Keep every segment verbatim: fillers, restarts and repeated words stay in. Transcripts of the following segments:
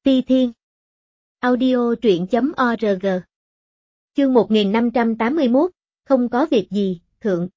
Ti Thiên Audio truyện chấm org. Chương một nghìn năm trăm tám mươi mốt, không có việc gì, thượng.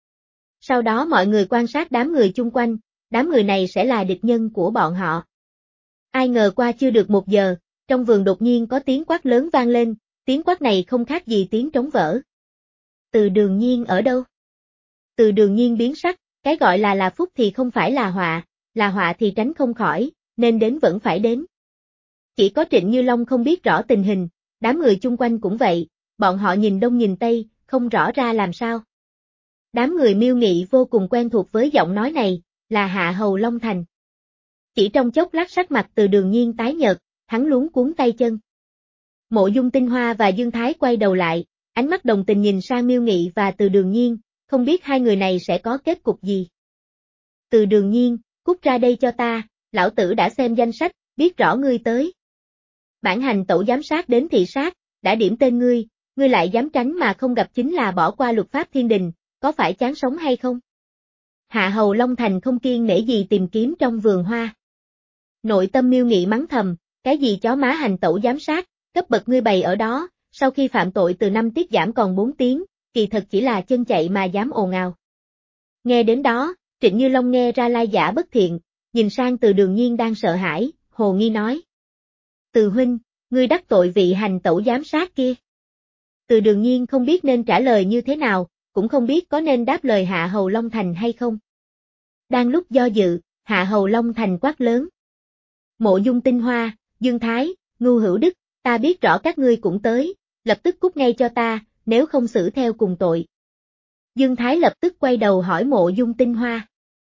Sau đó mọi người quan sát đám người chung quanh, đám người này sẽ là địch nhân của bọn họ. Ai ngờ qua chưa được một giờ, trong vườn đột nhiên có tiếng quát lớn vang lên, tiếng quát này không khác gì tiếng trống vỡ. Từ Đường Nhiên ở đâu? Từ Đường Nhiên biến sắc, cái gọi là là phúc thì không phải là họa, là họa thì tránh không khỏi, nên đến vẫn phải đến. Chỉ có Trịnh Như Long không biết rõ tình hình, đám người chung quanh cũng vậy, bọn họ nhìn đông nhìn tây, không rõ ra làm sao. Đám người Miêu Nghị vô cùng quen thuộc với giọng nói này, là Hạ Hầu Long Thành. Chỉ trong chốc lát sắc mặt Từ Đường Nhiên tái nhợt, hắn luống cuống tay chân. Mộ Dung Tinh Hoa và Dương Thái quay đầu lại, ánh mắt đồng tình nhìn sang Miêu Nghị và Từ Đường Nhiên, không biết hai người này sẽ có kết cục gì. Từ Đường Nhiên, cút ra đây cho ta, lão tử đã xem danh sách, biết rõ ngươi tới. Bản hành tẩu giám sát đến thị sát, đã điểm tên ngươi, ngươi lại dám tránh mà không gặp chính là bỏ qua luật pháp thiên đình, có phải chán sống hay không? Hạ Hầu Long Thành không kiêng nể gì tìm kiếm trong vườn hoa. Nội tâm Miêu Nghị mắng thầm, cái gì chó má hành tẩu giám sát, cấp bậc ngươi bày ở đó, sau khi phạm tội từ năm tiết giảm còn bốn tiếng, kỳ thật chỉ là chân chạy mà dám ồn ào. Nghe đến đó, Trịnh Như Long nghe ra lai giả bất thiện, nhìn sang Từ Đường Nhiên đang sợ hãi, hồ nghi nói. Từ huynh, ngươi đắc tội vị hành tẩu giám sát kia. Từ Đường Nhiên không biết nên trả lời như thế nào, cũng không biết có nên đáp lời Hạ Hầu Long Thành hay không. Đang lúc do dự, Hạ Hầu Long Thành quát lớn. Mộ Dung Tinh Hoa, Dương Thái, Ngưu Hữu Đức, ta biết rõ các ngươi cũng tới, lập tức cút ngay cho ta, nếu không xử theo cùng tội. Dương Thái lập tức quay đầu hỏi Mộ Dung Tinh Hoa.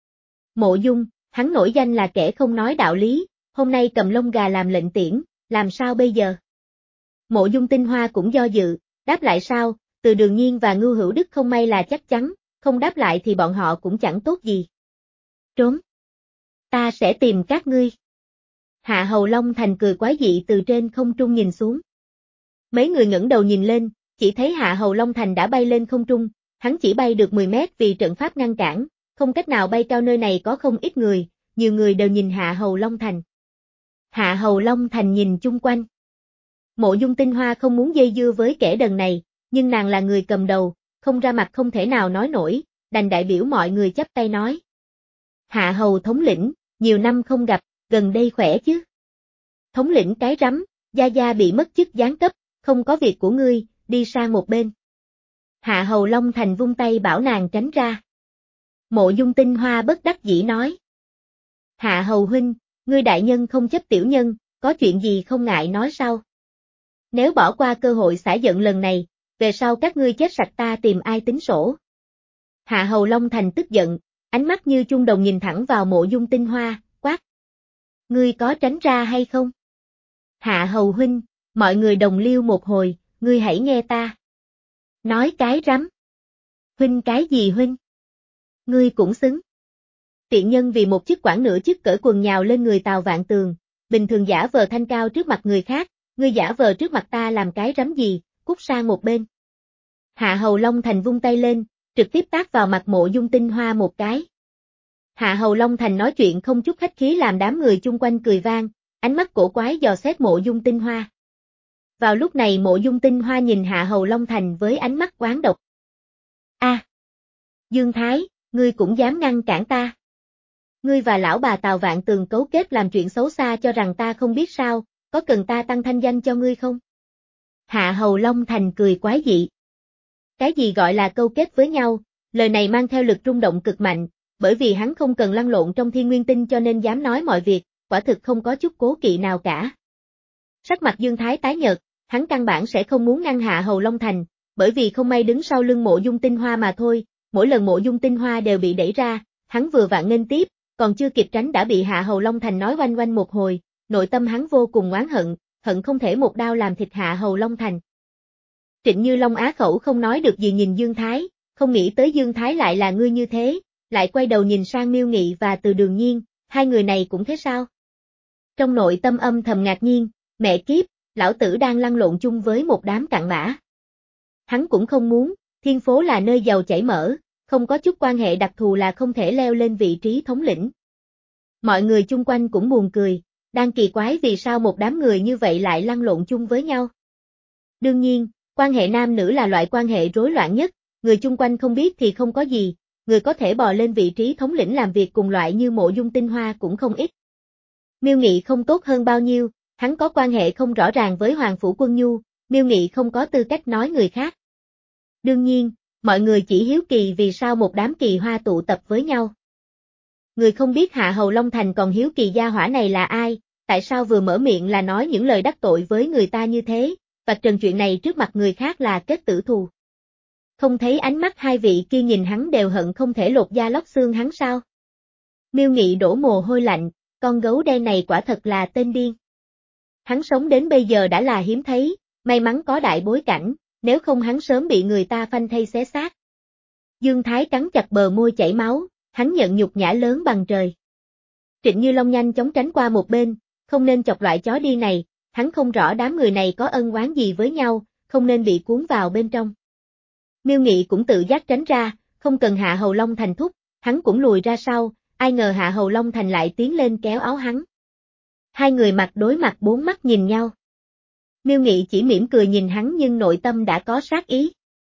Mộ Dung, hắn nổi danh là kẻ không nói đạo lý, hôm nay cầm lông gà làm lệnh tiễn, làm sao bây giờ? Mộ Dung Tinh Hoa cũng do dự, đáp lại sao, Từ Đường Nhiên và Ngưu Hữu Đức không may là chắc chắn, không đáp lại thì bọn họ cũng chẳng tốt gì. Trốn. Ta sẽ tìm các ngươi. Hạ Hầu Long Thành cười quái dị từ trên không trung nhìn xuống. Mấy người ngẩng đầu nhìn lên, chỉ thấy Hạ Hầu Long Thành đã bay lên không trung, hắn chỉ bay được mười mét vì trận pháp ngăn cản, không cách nào bay cao, nơi này có không ít người, nhiều người đều nhìn Hạ Hầu Long Thành. Hạ Hầu Long Thành nhìn chung quanh. Mộ Dung Tinh Hoa không muốn dây dưa với kẻ đần này, nhưng nàng là người cầm đầu, không ra mặt không thể nào nói nổi, đành đại biểu mọi người chắp tay nói. Hạ Hầu thống lĩnh, nhiều năm không gặp, gần đây khỏe chứ? Thống lĩnh cái rắm, gia gia bị mất chức giáng cấp, không có việc của ngươi, đi sang một bên. Hạ Hầu Long Thành vung tay bảo nàng tránh ra. Mộ Dung Tinh Hoa bất đắc dĩ nói. Hạ Hầu huynh, ngươi đại nhân không chấp tiểu nhân, có chuyện gì không ngại nói sau. Nếu bỏ qua cơ hội xả giận lần này, về sau các ngươi chết sạch ta tìm ai tính sổ. Hạ Hầu Long Thành tức giận, ánh mắt như chuông đồng nhìn thẳng vào Mộ Dung Tinh Hoa, quát. Ngươi có tránh ra hay không? Hạ Hầu huynh, mọi người đồng liêu một hồi, ngươi hãy nghe ta. Nói cái rắm. Huynh cái gì huynh? Ngươi cũng xứng. Tiện nhân vì một chiếc quảng nửa chiếc cởi quần nhào lên người Tào Vạn Tường, bình thường giả vờ thanh cao trước mặt người khác, ngươi giả vờ trước mặt ta làm cái rắm gì, cút sang một bên. Hạ Hầu Long Thành vung tay lên, trực tiếp tát vào mặt Mộ Dung Tinh Hoa một cái. Hạ Hầu Long Thành nói chuyện không chút khách khí làm đám người chung quanh cười vang, ánh mắt cổ quái dò xét Mộ Dung Tinh Hoa. Vào lúc này Mộ Dung Tinh Hoa nhìn Hạ Hầu Long Thành với ánh mắt oán độc. A, à, Dương Thái, ngươi cũng dám ngăn cản ta? Ngươi và lão bà Tào Vạn Tường cấu kết làm chuyện xấu xa cho rằng ta không biết sao, có cần ta tăng thanh danh cho ngươi không? Hạ Hầu Long Thành cười quái dị. Cái gì gọi là câu kết với nhau, lời này mang theo lực rung động cực mạnh, bởi vì hắn không cần lăn lộn trong Thiên Nguyên Tinh cho nên dám nói mọi việc, quả thực không có chút cố kỵ nào cả. Sắc mặt Dương Thái tái nhợt, hắn căn bản sẽ không muốn ngăn Hạ Hầu Long Thành, bởi vì không may đứng sau lưng Mộ Dung Tinh Hoa mà thôi, mỗi lần Mộ Dung Tinh Hoa đều bị đẩy ra, hắn vừa vặn nghênh tiếp, còn chưa kịp tránh đã bị Hạ Hầu Long Thành nói oanh oanh một hồi, nội tâm hắn vô cùng oán hận, hận không thể một đao làm thịt Hạ Hầu Long Thành. Trịnh Như Long á khẩu không nói được gì nhìn Dương Thái, không nghĩ tới Dương Thái lại là ngươi như thế, lại quay đầu nhìn sang Miêu Nghị và Từ Đường Nhiên, hai người này cũng thế sao? Trong nội tâm âm thầm ngạc nhiên, mẹ kiếp, lão tử đang lăn lộn chung với một đám cặn bã. Hắn cũng không muốn, Thiên Phố là nơi giàu chảy mỡ, không có chút quan hệ đặc thù là không thể leo lên vị trí thống lĩnh. Mọi người chung quanh cũng buồn cười, đang kỳ quái vì sao một đám người như vậy lại lăn lộn chung với nhau. Đương nhiên, quan hệ nam nữ là loại quan hệ rối loạn nhất, người chung quanh không biết thì không có gì, người có thể bò lên vị trí thống lĩnh làm việc cùng loại như Mộ Dung Tinh Hoa cũng không ít. Miêu Nghị không tốt hơn bao nhiêu, hắn có quan hệ không rõ ràng với Hoàng Phủ Quân Nhu, Miêu Nghị không có tư cách nói người khác. Đương nhiên, mọi người chỉ hiếu kỳ vì sao một đám kỳ hoa tụ tập với nhau. Người không biết Hạ Hầu Long Thành còn hiếu kỳ gia hỏa này là ai, tại sao vừa mở miệng là nói những lời đắc tội với người ta như thế, vạch trần chuyện này trước mặt người khác là kết tử thù. Không thấy ánh mắt hai vị kia nhìn hắn đều hận không thể lột da lóc xương hắn sao? Miêu Nghị đổ mồ hôi lạnh, con gấu đen này quả thật là tên điên. Hắn sống đến bây giờ đã là hiếm thấy, may mắn có đại bối cảnh, nếu không hắn sớm bị người ta phanh thây xé xác. Dương Thái cắn chặt bờ môi chảy máu, hắn nhận nhục nhã lớn bằng trời. Trịnh Như Long nhanh chóng tránh qua một bên, không nên chọc loại chó điên này, hắn không rõ đám người này có ân oán gì với nhau, không nên bị cuốn vào bên trong. Miêu Nghị cũng tự giác tránh ra, không cần Hạ Hầu Long Thành thúc, hắn cũng lùi ra sau, ai ngờ Hạ Hầu Long Thành lại tiến lên kéo áo hắn. Hai người mặt đối mặt bốn mắt nhìn nhau. Miêu Nghị chỉ mỉm cười nhìn hắn nhưng nội tâm đã có sát ý.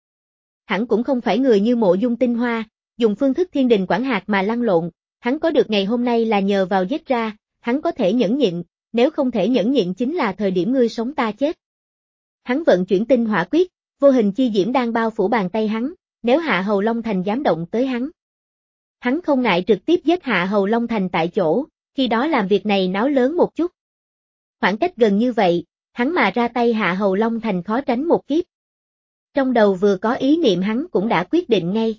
Hắn cũng không phải người như Mộ Dung Tinh Hoa, dùng phương thức thiên đình quản hạt mà lăn lộn, hắn có được ngày hôm nay là nhờ vào giết ra, hắn có thể nhẫn nhịn, nếu không thể nhẫn nhịn chính là thời điểm ngươi sống ta chết. Hắn vận chuyển tinh hỏa quyết, vô hình chi diễm đang bao phủ bàn tay hắn, nếu Hạ Hầu Long Thành dám động tới hắn. Hắn không ngại trực tiếp giết Hạ Hầu Long Thành tại chỗ, khi đó làm việc này náo lớn một chút. Khoảng cách gần như vậy, hắn mà ra tay Hạ Hầu Long Thành khó tránh một kiếp. Trong đầu vừa có ý niệm hắn cũng đã quyết định ngay.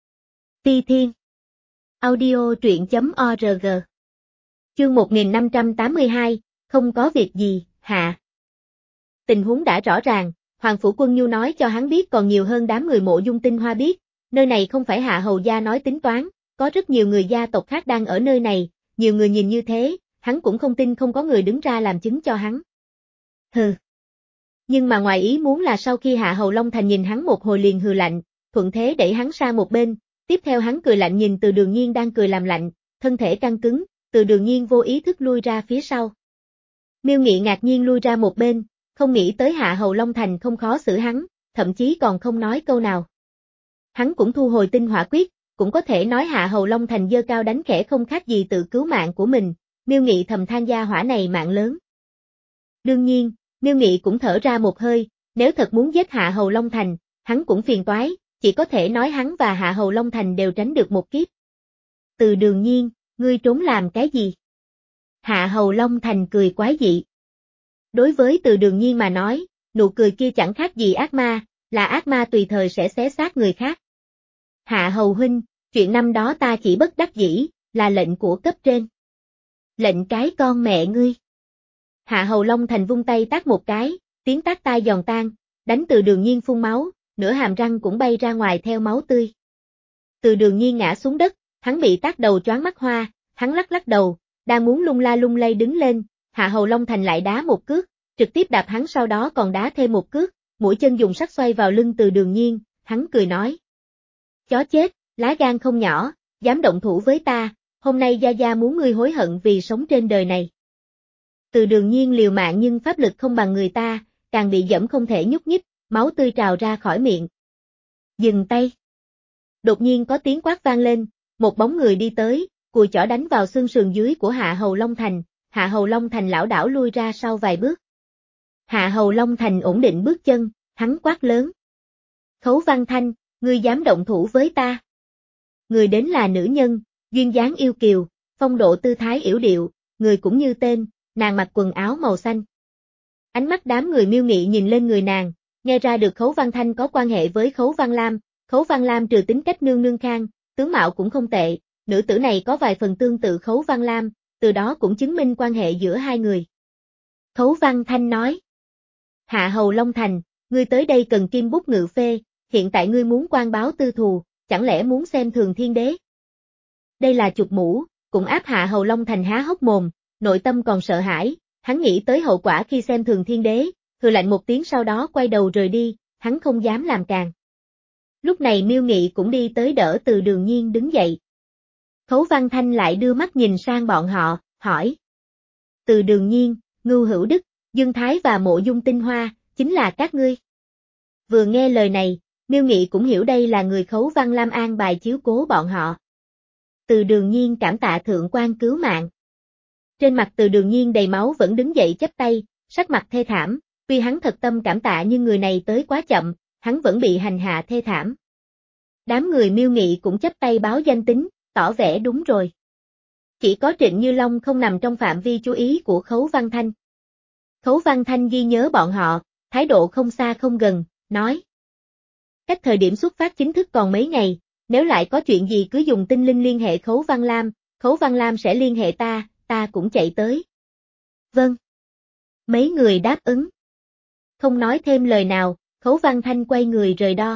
Ti Thiên Audio truyện chấm org Chương một nghìn năm trăm tám mươi hai, không có việc gì, hạ. Tình huống đã rõ ràng, Hoàng Phủ Quân Nhu nói cho hắn biết còn nhiều hơn đám người Mộ Dung Tinh Hoa biết, nơi này không phải Hạ Hầu gia nói tính toán, có rất nhiều người gia tộc khác đang ở nơi này, nhiều người nhìn như thế, hắn cũng không tin không có người đứng ra làm chứng cho hắn. Hừ. Nhưng mà ngoài ý muốn là sau khi Hạ Hầu Long Thành nhìn hắn một hồi liền hừ lạnh, thuận thế đẩy hắn sang một bên, tiếp theo hắn cười lạnh nhìn Từ Đường Nhiên đang cười làm lạnh, thân thể căng cứng, Từ Đường Nhiên vô ý thức lui ra phía sau. Miêu Nghị ngạc nhiên lui ra một bên, không nghĩ tới Hạ Hầu Long Thành không khó xử hắn, thậm chí còn không nói câu nào. Hắn cũng thu hồi tinh hỏa quyết, cũng có thể nói Hạ Hầu Long Thành giơ cao đánh khẽ không khác gì tự cứu mạng của mình, Miêu Nghị thầm than gia hỏa này mạng lớn. Đương nhiên, Miêu Nghị cũng thở ra một hơi, nếu thật muốn giết Hạ Hầu Long Thành, hắn cũng phiền toái, chỉ có thể nói hắn và Hạ Hầu Long Thành đều tránh được một kiếp. Từ Đường Nhiên, ngươi trốn làm cái gì? Hạ Hầu Long Thành cười quái dị. Đối với Từ Đường Nhiên mà nói, nụ cười kia chẳng khác gì ác ma, là ác ma tùy thời sẽ xé xác người khác. Hạ Hầu huynh, chuyện năm đó ta chỉ bất đắc dĩ, là lệnh của cấp trên. Lệnh cái con mẹ ngươi. Hạ Hầu Long Thành vung tay tát một cái, tiếng tát tai giòn tan, đánh Từ Đường Nhiên phun máu, nửa hàm răng cũng bay ra ngoài theo máu tươi. Từ Đường Nhiên ngã xuống đất, hắn bị tát đầu choáng mắt hoa, hắn lắc lắc đầu, đang muốn lung la lung lay đứng lên, Hạ Hầu Long Thành lại đá một cước, trực tiếp đạp hắn sau đó còn đá thêm một cước, mũi chân dùng sắc xoay vào lưng Từ Đường Nhiên, hắn cười nói. Chó chết, lá gan không nhỏ, dám động thủ với ta, hôm nay Gia Gia muốn ngươi hối hận vì sống trên đời này. Từ Đường Nhiên liều mạng nhưng pháp lực không bằng người ta, càng bị dẫm không thể nhúc nhích, máu tươi trào ra khỏi miệng. Dừng tay. Đột nhiên có tiếng quát vang lên, một bóng người đi tới, cùi chỏ đánh vào xương sườn dưới của Hạ Hầu Long Thành, Hạ Hầu Long Thành lảo đảo lui ra sau vài bước. Hạ Hầu Long Thành ổn định bước chân, hắn quát lớn. Khấu Văn Thanh, ngươi dám động thủ với ta. Người đến là nữ nhân, duyên dáng yêu kiều, phong độ tư thái yểu điệu, người cũng như tên, nàng mặc quần áo màu xanh. Ánh mắt đám người Miêu Nghị nhìn lên người nàng, nghe ra được Khấu Văn Thanh có quan hệ với Khấu Văn Lam, Khấu Văn Lam trừ tính cách nương nương khang, tướng mạo cũng không tệ, nữ tử này có vài phần tương tự Khấu Văn Lam, từ đó cũng chứng minh quan hệ giữa hai người. Khấu Văn Thanh nói. Hạ Hầu Long Thành, ngươi tới đây cần kim bút ngự phê, hiện tại ngươi muốn quan báo tư thù, chẳng lẽ muốn xem thường thiên đế? Đây là chụp mũ, cũng áp Hạ Hầu Long Thành há hốc mồm, nội tâm còn sợ hãi, hắn nghĩ tới hậu quả khi xem thường thiên đế, hừ lạnh một tiếng sau đó quay đầu rời đi, hắn không dám làm càng. Lúc này Miêu Nghị cũng đi tới đỡ Từ Đường Nhiên đứng dậy. Khấu Văn Thanh lại đưa mắt nhìn sang bọn họ, hỏi. Từ Đường Nhiên, Ngưu Hữu Đức, Dương Thái và Mộ Dung Tinh Hoa, chính là các ngươi. Vừa nghe lời này, Miêu Nghị cũng hiểu đây là người Khấu Văn Lam an bài chiếu cố bọn họ. Từ Đường Nhiên cảm tạ thượng quan cứu mạng. Trên mặt Từ Đường Nhiên đầy máu vẫn đứng dậy chắp tay, sắc mặt thê thảm, tuy hắn thật tâm cảm tạ nhưng người này tới quá chậm, hắn vẫn bị hành hạ thê thảm. Đám người Miêu Nghị cũng chắp tay báo danh tính, tỏ vẻ đúng rồi. Chỉ có Trịnh Như Long không nằm trong phạm vi chú ý của Khấu Văn Thanh. Khấu Văn Thanh ghi nhớ bọn họ, thái độ không xa không gần, nói. Cách thời điểm xuất phát chính thức còn mấy ngày, nếu lại có chuyện gì cứ dùng tinh linh liên hệ Khấu Văn Lam, Khấu Văn Lam sẽ liên hệ ta, ta cũng chạy tới. Vâng. Mấy người đáp ứng. Không nói thêm lời nào, Khấu Văn Thanh quay người rời đo.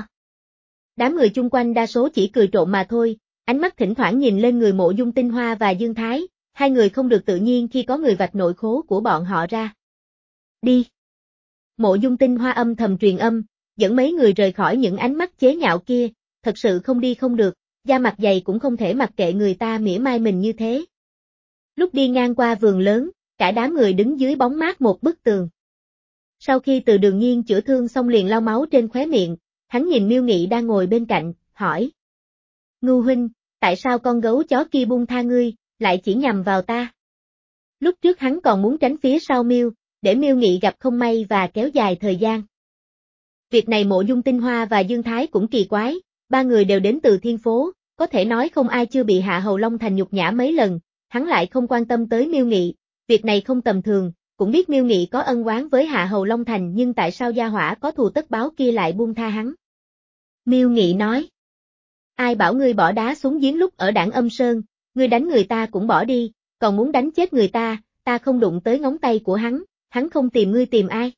Đám người chung quanh đa số chỉ cười trộm mà thôi, ánh mắt thỉnh thoảng nhìn lên người Mộ Dung Tinh Hoa và Dương Thái, hai người không được tự nhiên khi có người vạch nội khố của bọn họ ra. Đi. Mộ Dung Tinh Hoa âm thầm truyền âm, dẫn mấy người rời khỏi những ánh mắt chế nhạo kia, thật sự không đi không được, da mặt dày cũng không thể mặc kệ người ta mỉa mai mình như thế. Lúc đi ngang qua vườn lớn, cả đám người đứng dưới bóng mát một bức tường. Sau khi Từ Đường Nhiên chữa thương xong liền lau máu trên khóe miệng, hắn nhìn Miêu Nghị đang ngồi bên cạnh, hỏi. Ngưu huynh, tại sao con gấu chó kia buông tha ngươi, lại chỉ nhằm vào ta? Lúc trước hắn còn muốn tránh phía sau Miêu, để Miêu Nghị gặp không may và kéo dài thời gian. Việc này Mộ Dung Tinh Hoa và Dương Thái cũng kỳ quái, ba người đều đến từ Thiên Phố, có thể nói không ai chưa bị Hạ Hầu Long Thành nhục nhã mấy lần, hắn lại không quan tâm tới Miêu Nghị, việc này không tầm thường, cũng biết Miêu Nghị có ân oán với Hạ Hầu Long Thành nhưng tại sao gia hỏa có thù tất báo kia lại buông tha hắn? Miêu Nghị nói. Ai bảo ngươi bỏ đá xuống giếng lúc ở Đảng Âm Sơn, ngươi đánh người ta cũng bỏ đi, còn muốn đánh chết người ta, ta không đụng tới ngón tay của hắn, hắn không tìm ngươi tìm ai?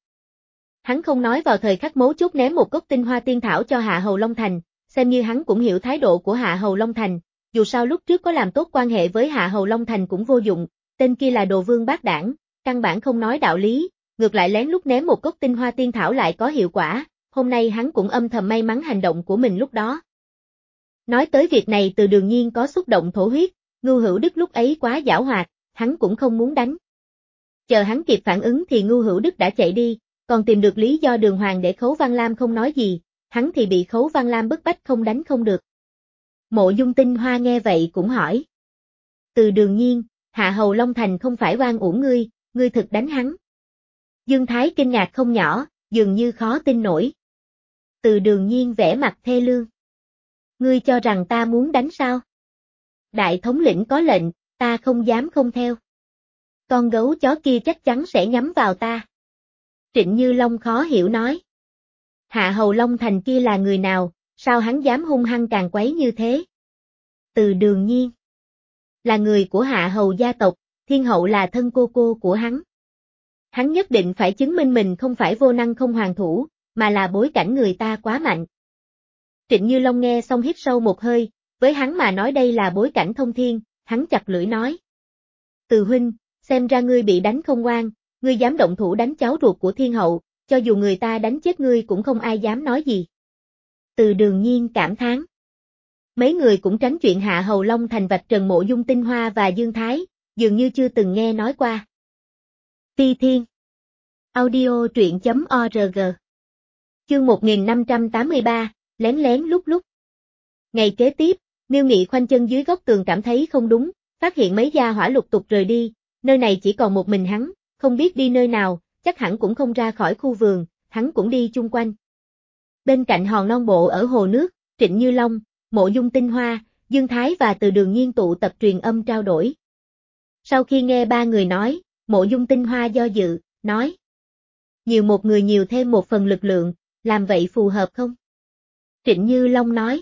Hắn không nói vào thời khắc mấu chốt ném một cốc tinh hoa tiên thảo cho Hạ Hầu Long Thành, xem như hắn cũng hiểu thái độ của Hạ Hầu Long Thành, dù sao lúc trước có làm tốt quan hệ với Hạ Hầu Long Thành cũng vô dụng, tên kia là đồ vương bát đảng, căn bản không nói đạo lý, ngược lại lén lút ném một cốc tinh hoa tiên thảo lại có hiệu quả, hôm nay hắn cũng âm thầm may mắn hành động của mình lúc đó. Nói tới việc này Từ Đường Nhiên có xúc động thổ huyết, Ngưu Hữu Đức lúc ấy quá giảo hoạt, hắn cũng không muốn đánh. Chờ hắn kịp phản ứng thì Ngưu Hữu Đức đã chạy đi, còn tìm được lý do đường hoàng để Khấu Văn Lam không nói gì, hắn thì bị Khấu Văn Lam bức bách không đánh không được. Mộ Dung Tinh Hoa nghe vậy cũng hỏi. Từ Đường Nhiên, Hạ Hầu Long Thành không phải oan uổng ngươi, ngươi thực đánh hắn. Dương Thái kinh ngạc không nhỏ, dường như khó tin nổi. Từ Đường Nhiên vẻ mặt thê lương. Ngươi cho rằng ta muốn đánh sao? Đại thống lĩnh có lệnh, ta không dám không theo. Con gấu chó kia chắc chắn sẽ nhắm vào ta. Trịnh Như Long khó hiểu nói. Hạ Hầu Long Thành kia là người nào, sao hắn dám hung hăng càng quấy như thế? Từ Đường Nhiên. Là người của Hạ Hầu gia tộc, Thiên Hậu là thân cô cô của hắn. Hắn nhất định phải chứng minh mình không phải vô năng không hoàn thủ, mà là bối cảnh người ta quá mạnh. Trịnh Như Long nghe xong hít sâu một hơi, với hắn mà nói đây là bối cảnh thông thiên, hắn chặt lưỡi nói. Từ huynh, xem ra ngươi bị đánh không ngoan, ngươi dám động thủ đánh cháu ruột của Thiên Hậu, cho dù người ta đánh chết ngươi cũng không ai dám nói gì. Từ Đường Nhiên cảm thán. Mấy người cũng tránh chuyện Hạ Hầu Long Thành vạch trần Mộ Dung Tinh Hoa và Dương Thái, dường như chưa từng nghe nói qua. Phi Thiên. Audio truyện chấm org. Chương một nghìn năm trăm tám mươi ba, lén lén lúc lúc. Ngày kế tiếp, Miêu Nghị khoanh chân dưới góc tường cảm thấy không đúng, phát hiện mấy gia hỏa lục tục rời đi, nơi này chỉ còn một mình hắn, không biết đi nơi nào, chắc hẳn cũng không ra khỏi khu vườn, hắn cũng đi chung quanh. Bên cạnh hòn non bộ ở hồ nước, Trịnh Như Long, Mộ Dung Tinh Hoa, Dương Thái và Từ Đường Nhiên tụ tập truyền âm trao đổi. Sau khi nghe ba người nói, Mộ Dung Tinh Hoa do dự, nói. Nhiều một người nhiều thêm một phần lực lượng, làm vậy phù hợp không? Trịnh Như Long nói.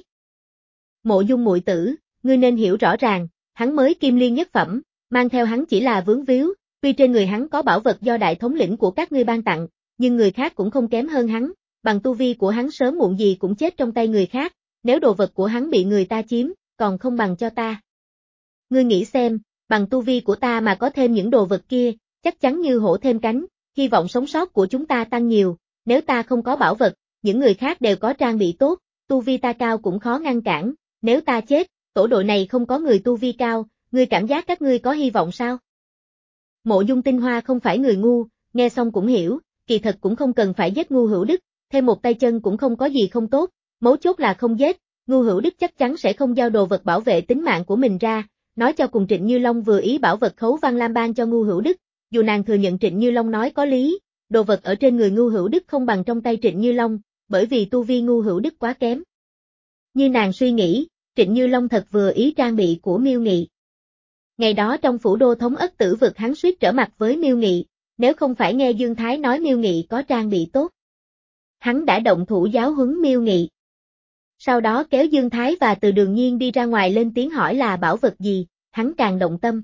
Mộ Dung muội tử, ngươi nên hiểu rõ ràng, hắn mới kim liên nhất phẩm, mang theo hắn chỉ là vướng víu, tuy trên người hắn có bảo vật do đại thống lĩnh của các ngươi ban tặng, nhưng người khác cũng không kém hơn hắn, bằng tu vi của hắn sớm muộn gì cũng chết trong tay người khác, nếu đồ vật của hắn bị người ta chiếm, còn không bằng cho ta. Ngươi nghĩ xem, bằng tu vi của ta mà có thêm những đồ vật kia, chắc chắn như hổ thêm cánh, hy vọng sống sót của chúng ta tăng nhiều, nếu ta không có bảo vật, những người khác đều có trang bị tốt, tu vi ta cao cũng khó ngăn cản, nếu ta chết, tổ đội này không có người tu vi cao, ngươi cảm giác các ngươi có hy vọng sao? Mộ Dung Tinh Hoa không phải người ngu, nghe xong cũng hiểu, kỳ thật cũng không cần phải giết Ngu Hữu Đức, thêm một tay chân cũng không có gì không tốt, mấu chốt là không giết, Ngu Hữu Đức chắc chắn sẽ không giao đồ vật bảo vệ tính mạng của mình ra, nói cho cùng Trịnh Như Long vừa ý bảo vật Khấu Văn Lam ban cho Ngu Hữu Đức, dù nàng thừa nhận Trịnh Như Long nói có lý, đồ vật ở trên người Ngu Hữu Đức không bằng trong tay Trịnh Như Long, bởi vì tu vi Ngu Hữu Đức quá kém. Như nàng suy nghĩ, Trịnh Như Long thật vừa ý trang bị của Miêu Nghị. Ngày đó trong phủ đô thống ất tử vực hắn suýt trở mặt với Miêu Nghị, nếu không phải nghe Dương Thái nói Miêu Nghị có trang bị tốt. Hắn đã động thủ giáo huấn Miêu Nghị. Sau đó kéo Dương Thái và Từ Đường Nhiên đi ra ngoài lên tiếng hỏi là bảo vật gì, hắn càng động tâm.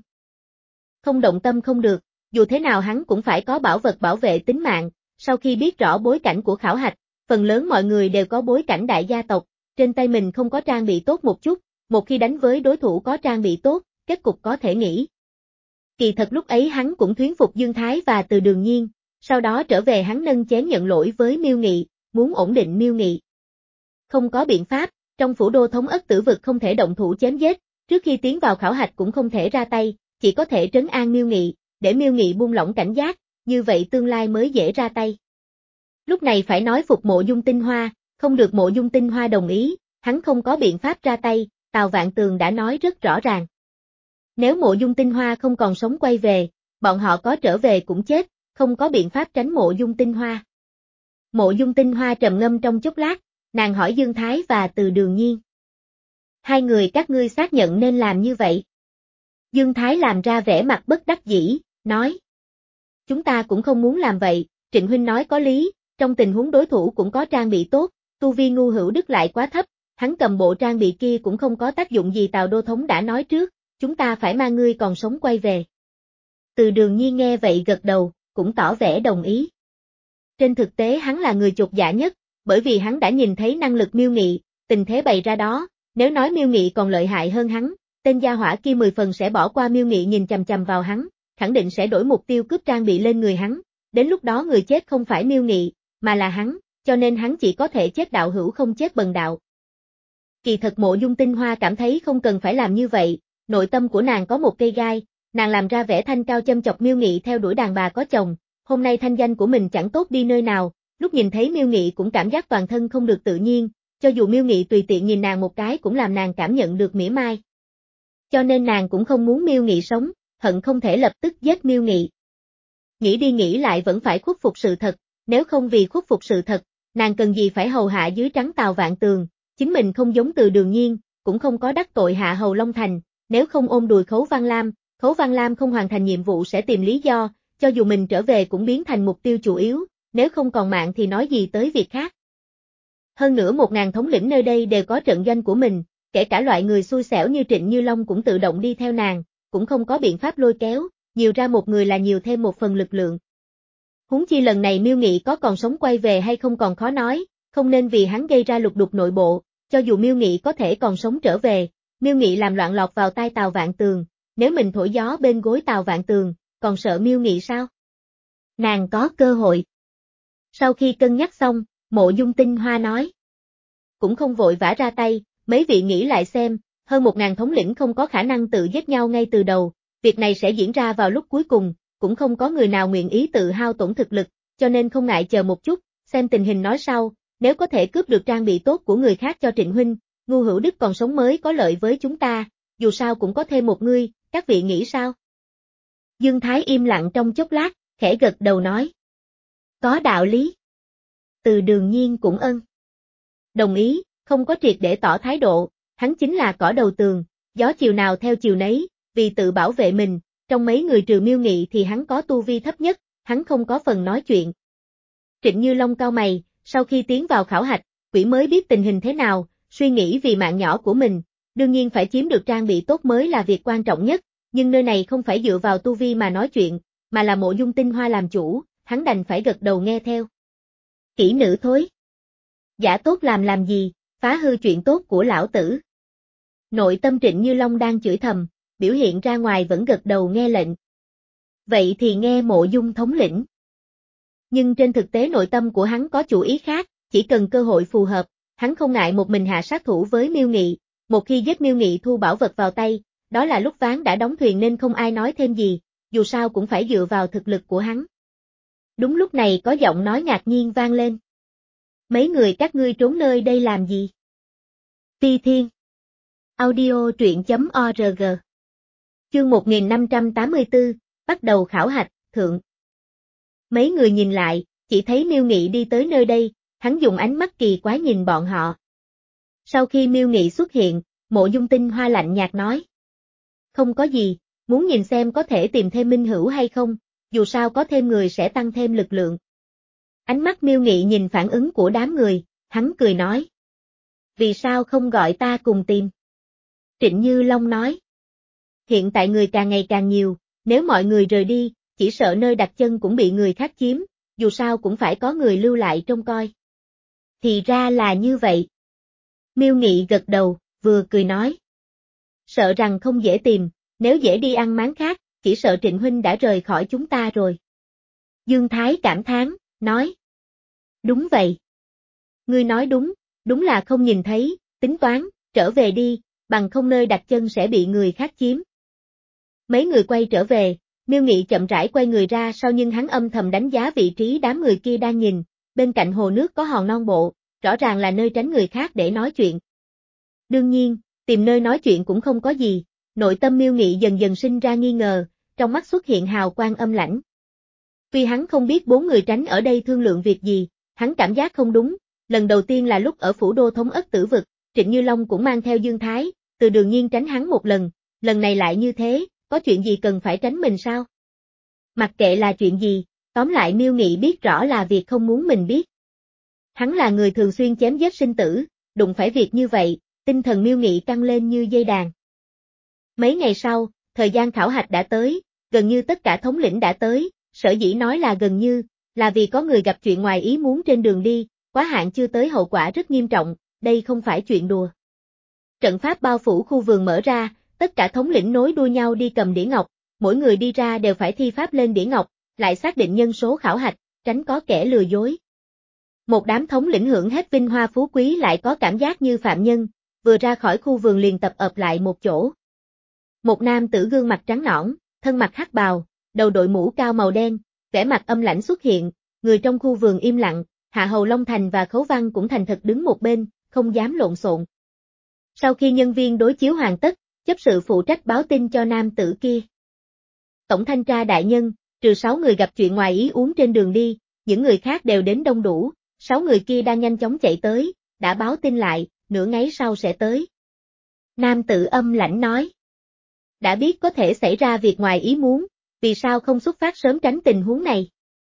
Không động tâm không được, dù thế nào hắn cũng phải có bảo vật bảo vệ tính mạng, sau khi biết rõ bối cảnh của khảo hạch, phần lớn mọi người đều có bối cảnh đại gia tộc, trên tay mình không có trang bị tốt một chút, một khi đánh với đối thủ có trang bị tốt, kết cục có thể nghĩ. Kỳ thật lúc ấy hắn cũng thuyết phục Dương Thái và Từ Đường Nhiên, sau đó trở về hắn nâng chén nhận lỗi với Miêu Nghị, muốn ổn định Miêu Nghị. Không có biện pháp, trong phủ đô thống ất tử vực không thể động thủ chém giết, trước khi tiến vào khảo hạch cũng không thể ra tay, chỉ có thể trấn an Miêu Nghị, để Miêu Nghị buông lỏng cảnh giác, như vậy tương lai mới dễ ra tay. Lúc này phải nói phục Mộ Dung Tinh Hoa, không được Mộ Dung Tinh Hoa đồng ý, hắn không có biện pháp ra tay, Tào Vạn Tường đã nói rất rõ ràng. Nếu Mộ Dung Tinh Hoa không còn sống quay về, bọn họ có trở về cũng chết, không có biện pháp tránh Mộ Dung Tinh Hoa. Mộ Dung Tinh Hoa trầm ngâm trong chốc lát, nàng hỏi Dương Thái và Từ Đường Nhiên. Hai người các ngươi xác nhận nên làm như vậy. Dương Thái làm ra vẻ mặt bất đắc dĩ, nói. Chúng ta cũng không muốn làm vậy, Trịnh Huynh nói có lý, trong tình huống đối thủ cũng có trang bị tốt, tu vi Ngu Hữu Đức lại quá thấp, hắn cầm bộ trang bị kia cũng không có tác dụng gì Tào Đô Thống đã nói trước, chúng ta phải mang ngươi còn sống quay về. Từ Đường Nhiên nghe vậy gật đầu, cũng tỏ vẻ đồng ý. Trên thực tế hắn là người chột dạ nhất, bởi vì hắn đã nhìn thấy năng lực Miêu Nghị, tình thế bày ra đó, nếu nói Miêu Nghị còn lợi hại hơn hắn, tên gia hỏa kia mười phần sẽ bỏ qua Miêu Nghị nhìn chằm chằm vào hắn, khẳng định sẽ đổi mục tiêu cướp trang bị lên người hắn, đến lúc đó người chết không phải Miêu Nghị, mà là hắn, cho nên hắn chỉ có thể chết đạo hữu không chết bần đạo. Kỳ thật Mộ Dung Tinh Hoa cảm thấy không cần phải làm như vậy, nội tâm của nàng có một cây gai, nàng làm ra vẻ thanh cao châm chọc Miêu Nghị theo đuổi đàn bà có chồng, hôm nay thanh danh của mình chẳng tốt đi nơi nào, lúc nhìn thấy Miêu Nghị cũng cảm giác toàn thân không được tự nhiên, cho dù Miêu Nghị tùy tiện nhìn nàng một cái cũng làm nàng cảm nhận được mỉa mai. Cho nên nàng cũng không muốn Miêu Nghị sống, hận không thể lập tức giết Miêu Nghị. Nghĩ đi nghĩ lại vẫn phải khuất phục sự thật, nếu không vì khuất phục sự thật, nàng cần gì phải hầu hạ dưới trắng Tào Vạn Tường, chính mình không giống Từ Đường Nhiên, cũng không có đắc tội hạ hầu Long Thành, nếu không ôm đùi Khấu Văn Lam, Khấu Văn Lam không hoàn thành nhiệm vụ sẽ tìm lý do, cho dù mình trở về cũng biến thành mục tiêu chủ yếu, nếu không còn mạng thì nói gì tới việc khác. Hơn nữa một ngàn thống lĩnh nơi đây đều có trận doanh của mình, kể cả loại người xui xẻo như Trịnh Như Long cũng tự động đi theo nàng, cũng không có biện pháp lôi kéo, nhiều ra một người là nhiều thêm một phần lực lượng. Huống chi lần này Miêu Nghị có còn sống quay về hay không còn khó nói, không nên vì hắn gây ra lục đục nội bộ, cho dù Miêu Nghị có thể còn sống trở về, Miêu Nghị làm loạn lọt vào tai Tào Vạn Tường, nếu mình thổi gió bên gối Tào Vạn Tường, còn sợ Miêu Nghị sao? Nàng có cơ hội. Sau khi cân nhắc xong, Mộ Dung Tinh Hoa nói. Cũng không vội vã ra tay, mấy vị nghĩ lại xem, hơn một ngàn thống lĩnh không có khả năng tự giết nhau ngay từ đầu, việc này sẽ diễn ra vào lúc cuối cùng, cũng không có người nào nguyện ý tự hao tổn thực lực, cho nên không ngại chờ một chút, xem tình hình nói sau, nếu có thể cướp được trang bị tốt của người khác cho Trịnh Huynh, Ngu Hữu Đức còn sống mới có lợi với chúng ta, dù sao cũng có thêm một ngươi, các vị nghĩ sao? Dương Thái im lặng trong chốc lát, khẽ gật đầu nói. Có đạo lý. Từ Đường Nhiên cũng ân. Đồng ý, không có triệt để tỏ thái độ, hắn chính là cỏ đầu tường, gió chiều nào theo chiều nấy, vì tự bảo vệ mình, trong mấy người trừ Miêu Nghị thì hắn có tu vi thấp nhất, hắn không có phần nói chuyện. Trịnh Như Long cau mày, sau khi tiến vào khảo hạch, quỷ mới biết tình hình thế nào, suy nghĩ vì mạng nhỏ của mình, đương nhiên phải chiếm được trang bị tốt mới là việc quan trọng nhất, nhưng nơi này không phải dựa vào tu vi mà nói chuyện, mà là Mộ Dung Tinh Hoa làm chủ, hắn đành phải gật đầu nghe theo. Kỹ nữ thối. Giả tốt làm làm gì, phá hư chuyện tốt của lão tử. Nội tâm Trịnh Như Long đang chửi thầm, biểu hiện ra ngoài vẫn gật đầu nghe lệnh. Vậy thì nghe Mộ Dung thống lĩnh. Nhưng trên thực tế nội tâm của hắn có chủ ý khác, chỉ cần cơ hội phù hợp, hắn không ngại một mình hạ sát thủ với Miêu Nghị, một khi giết Miêu Nghị thu bảo vật vào tay, đó là lúc ván đã đóng thuyền nên không ai nói thêm gì, dù sao cũng phải dựa vào thực lực của hắn. Đúng lúc này có giọng nói ngạc nhiên vang lên. Mấy người các ngươi trốn nơi đây làm gì? Phi Thiên. Audio truyện chấm org. Chương một nghìn năm trăm tám mươi tư, bắt đầu khảo hạch, thượng. Mấy người nhìn lại, chỉ thấy Miêu Nghị đi tới nơi đây, hắn dùng ánh mắt kỳ quái nhìn bọn họ. Sau khi Miêu Nghị xuất hiện, Mộ Dung Tinh Hoa lạnh nhạt nói. Không có gì, muốn nhìn xem có thể tìm thêm minh hữu hay không, dù sao có thêm người sẽ tăng thêm lực lượng. Ánh mắt Miêu Nghị nhìn phản ứng của đám người, hắn cười nói. Vì sao không gọi ta cùng tìm? Trịnh Như Long nói. Hiện tại người càng ngày càng nhiều, nếu mọi người rời đi, chỉ sợ nơi đặt chân cũng bị người khác chiếm, dù sao cũng phải có người lưu lại trông coi. Thì ra là như vậy. Miêu Nghị gật đầu, vừa cười nói. Sợ rằng không dễ tìm, nếu dễ đi ăn máng khác, chỉ sợ Trịnh huynh đã rời khỏi chúng ta rồi. Dương Thái cảm thán, nói. Đúng vậy. Ngươi nói đúng, đúng là không nhìn thấy, tính toán, trở về đi, bằng không nơi đặt chân sẽ bị người khác chiếm. Mấy người quay trở về, Miêu Nghị chậm rãi quay người ra sau nhưng hắn âm thầm đánh giá vị trí đám người kia đang nhìn, bên cạnh hồ nước có hòn non bộ, rõ ràng là nơi tránh người khác để nói chuyện. Đương nhiên, tìm nơi nói chuyện cũng không có gì, nội tâm Miêu Nghị dần dần sinh ra nghi ngờ, trong mắt xuất hiện hào quang âm lãnh. Tuy hắn không biết bốn người tránh ở đây thương lượng việc gì, hắn cảm giác không đúng, lần đầu tiên là lúc ở phủ đô thống ất tử vực, Trịnh Như Long cũng mang theo Dương Thái, từ Đường Nhiên tránh hắn một lần, lần này lại như thế, có chuyện gì cần phải tránh mình sao? Mặc kệ là chuyện gì, tóm lại Miêu Nghị biết rõ là việc không muốn mình biết. Hắn là người thường xuyên chém giết sinh tử, đụng phải việc như vậy, tinh thần Miêu Nghị căng lên như dây đàn. Mấy ngày sau, thời gian khảo hạch đã tới, gần như tất cả thống lĩnh đã tới, sở dĩ nói là gần như, là vì có người gặp chuyện ngoài ý muốn trên đường đi, quá hạn chưa tới hậu quả rất nghiêm trọng, đây không phải chuyện đùa. Trận pháp bao phủ khu vườn mở ra, tất cả thống lĩnh nối đuôi nhau đi cầm đĩa ngọc, mỗi người đi ra đều phải thi pháp lên đĩa ngọc, lại xác định nhân số khảo hạch, tránh có kẻ lừa dối. Một đám thống lĩnh hưởng hết vinh hoa phú quý lại có cảm giác như phạm nhân, vừa ra khỏi khu vườn liền tập ập lại một chỗ. Một nam tử gương mặt trắng nõn, thân mặc hắc bào, đầu đội mũ cao màu đen, vẻ mặt âm lãnh xuất hiện, người trong khu vườn im lặng, Hạ Hầu Long Thành và Khấu Văn cũng thành thật đứng một bên, không dám lộn xộn. Sau khi nhân viên đối chiếu hoàn tất, chấp sự phụ trách báo tin cho nam tử kia. Tổng thanh tra đại nhân, trừ sáu người gặp chuyện ngoài ý muốn trên đường đi, những người khác đều đến đông đủ, sáu người kia đang nhanh chóng chạy tới, đã báo tin lại, nửa ngày sau sẽ tới. Nam tử âm lãnh nói. Đã biết có thể xảy ra việc ngoài ý muốn, vì sao không xuất phát sớm tránh tình huống này?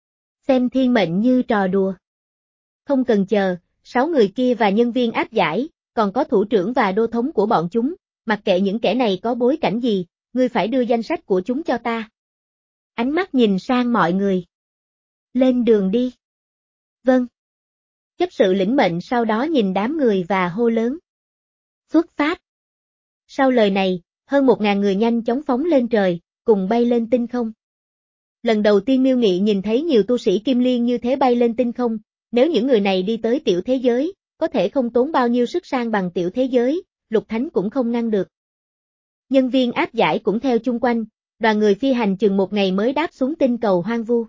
Xem thiên mệnh như trò đùa. Không cần chờ, sáu người kia và nhân viên áp giải, còn có thủ trưởng và đô thống của bọn chúng, mặc kệ những kẻ này có bối cảnh gì, ngươi phải đưa danh sách của chúng cho ta. Ánh mắt nhìn sang mọi người. Lên đường đi. Vâng. Chấp sự lĩnh mệnh sau đó nhìn đám người và hô lớn. Xuất phát. Sau lời này, hơn một ngàn người nhanh chóng phóng lên trời, cùng bay lên tinh không. Lần đầu tiên Miêu Nghị nhìn thấy nhiều tu sĩ kim liên như thế bay lên tinh không, nếu những người này đi tới tiểu thế giới, có thể không tốn bao nhiêu sức sang bằng tiểu thế giới, Lục Thánh cũng không ngăn được. Nhân viên áp giải cũng theo chung quanh, đoàn người phi hành chừng một ngày mới đáp xuống tinh cầu hoang vu.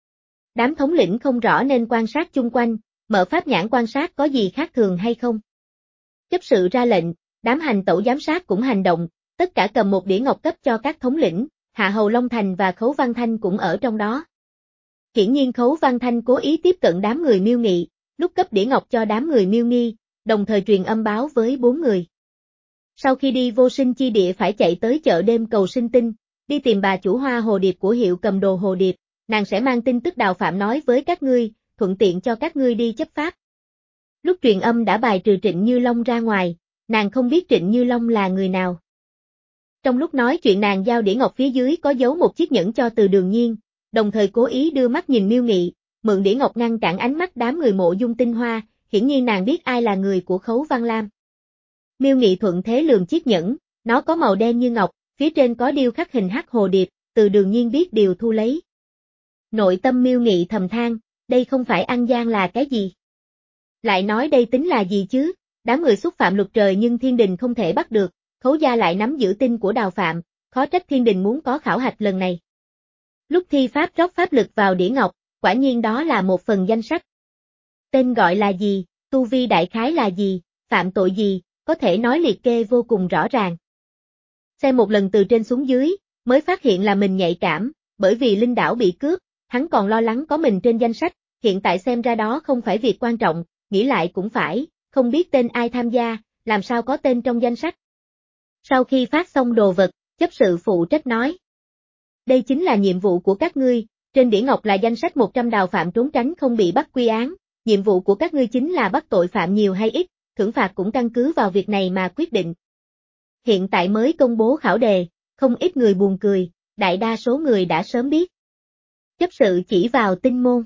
Đám thống lĩnh không rõ nên quan sát chung quanh, mở pháp nhãn quan sát có gì khác thường hay không. Chấp sự ra lệnh, đám hành tẩu giám sát cũng hành động, tất cả cầm một đĩa ngọc cấp cho các thống lĩnh, Hạ Hầu Long Thành và Khấu Văn Thanh cũng ở trong đó. Hiển nhiên Khấu Văn Thanh cố ý tiếp cận đám người Miêu Nghị, lúc cấp đĩa ngọc cho đám người Miêu Nghi, đồng thời truyền âm báo với bốn người. Sau khi đi vô sinh chi địa phải chạy tới chợ đêm cầu sinh tinh, đi tìm bà chủ hoa hồ điệp của hiệu cầm đồ hồ điệp, nàng sẽ mang tin tức Đào Phạm nói với các ngươi, thuận tiện cho các ngươi đi chấp pháp. Lúc truyền âm đã bài trừ Trịnh Như Long ra ngoài, nàng không biết Trịnh Như Long là người nào. Trong lúc nói chuyện nàng giao đĩa ngọc phía dưới có giấu một chiếc nhẫn cho Từ Đường Nhiên, đồng thời cố ý đưa mắt nhìn Miêu Nghị, mượn đĩa ngọc ngăn cản ánh mắt đám người Mộ Dung Tinh Hoa, hiển nhiên nàng biết ai là người của Khấu Văn Lam. Miêu Nghị thuận thế lườm chiếc nhẫn, nó có màu đen như ngọc, phía trên có điêu khắc hình hắc hồ điệp, Từ Đường Nhiên biết điều thu lấy. Nội tâm Miêu Nghị thầm than, đây không phải ăn gian là cái gì? Lại nói đây tính là gì chứ, đám người xúc phạm luật trời nhưng thiên đình không thể bắt được, Khấu gia lại nắm giữ tin của Đào Phạm, khó trách thiên đình muốn có khảo hạch lần này. Lúc thi pháp rót pháp lực vào đĩa ngọc, quả nhiên đó là một phần danh sách. Tên gọi là gì, tu vi đại khái là gì, phạm tội gì, có thể nói liệt kê vô cùng rõ ràng. Xem một lần từ trên xuống dưới, mới phát hiện là mình nhạy cảm, bởi vì linh đảo bị cướp, hắn còn lo lắng có mình trên danh sách, hiện tại xem ra đó không phải việc quan trọng, nghĩ lại cũng phải, không biết tên ai tham gia, làm sao có tên trong danh sách. Sau khi phát xong đồ vật, chấp sự phụ trách nói. Đây chính là nhiệm vụ của các ngươi, trên đĩa ngọc là danh sách một trăm đào phạm trốn tránh không bị bắt quy án, nhiệm vụ của các ngươi chính là bắt tội phạm nhiều hay ít, thưởng phạt cũng căn cứ vào việc này mà quyết định. Hiện tại mới công bố khảo đề, không ít người buồn cười, đại đa số người đã sớm biết. Chấp sự chỉ vào tinh môn.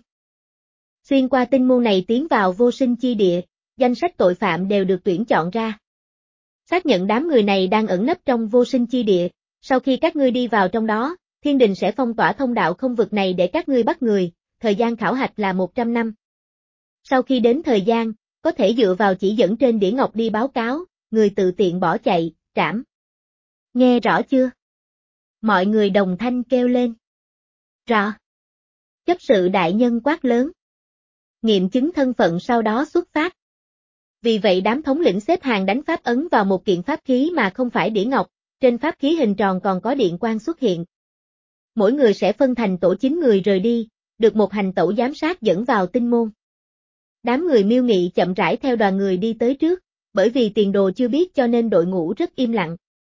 Xuyên qua tinh môn này tiến vào vô sinh chi địa, danh sách tội phạm đều được tuyển chọn ra. Xác nhận đám người này đang ẩn nấp trong vô sinh chi địa, sau khi các ngươi đi vào trong đó, thiên đình sẽ phong tỏa thông đạo không vực này để các ngươi bắt người, thời gian khảo hạch là một trăm năm. Sau khi đến thời gian, có thể dựa vào chỉ dẫn trên đĩa ngọc đi báo cáo, người tự tiện bỏ chạy, trảm. Nghe rõ chưa? Mọi người đồng thanh kêu lên. Rõ. Chấp sự đại nhân quát lớn. Nghiệm chứng thân phận sau đó xuất phát. Vì vậy đám thống lĩnh xếp hàng đánh pháp ấn vào một kiện pháp khí mà không phải đĩa ngọc, trên pháp khí hình tròn còn có điện quang xuất hiện. Mỗi người sẽ phân thành tổ chín người rời đi, được một hành tẩu giám sát dẫn vào tinh môn. Đám người Miêu Nghị chậm rãi theo đoàn người đi tới trước, bởi vì tiền đồ chưa biết cho nên đội ngũ rất im lặng.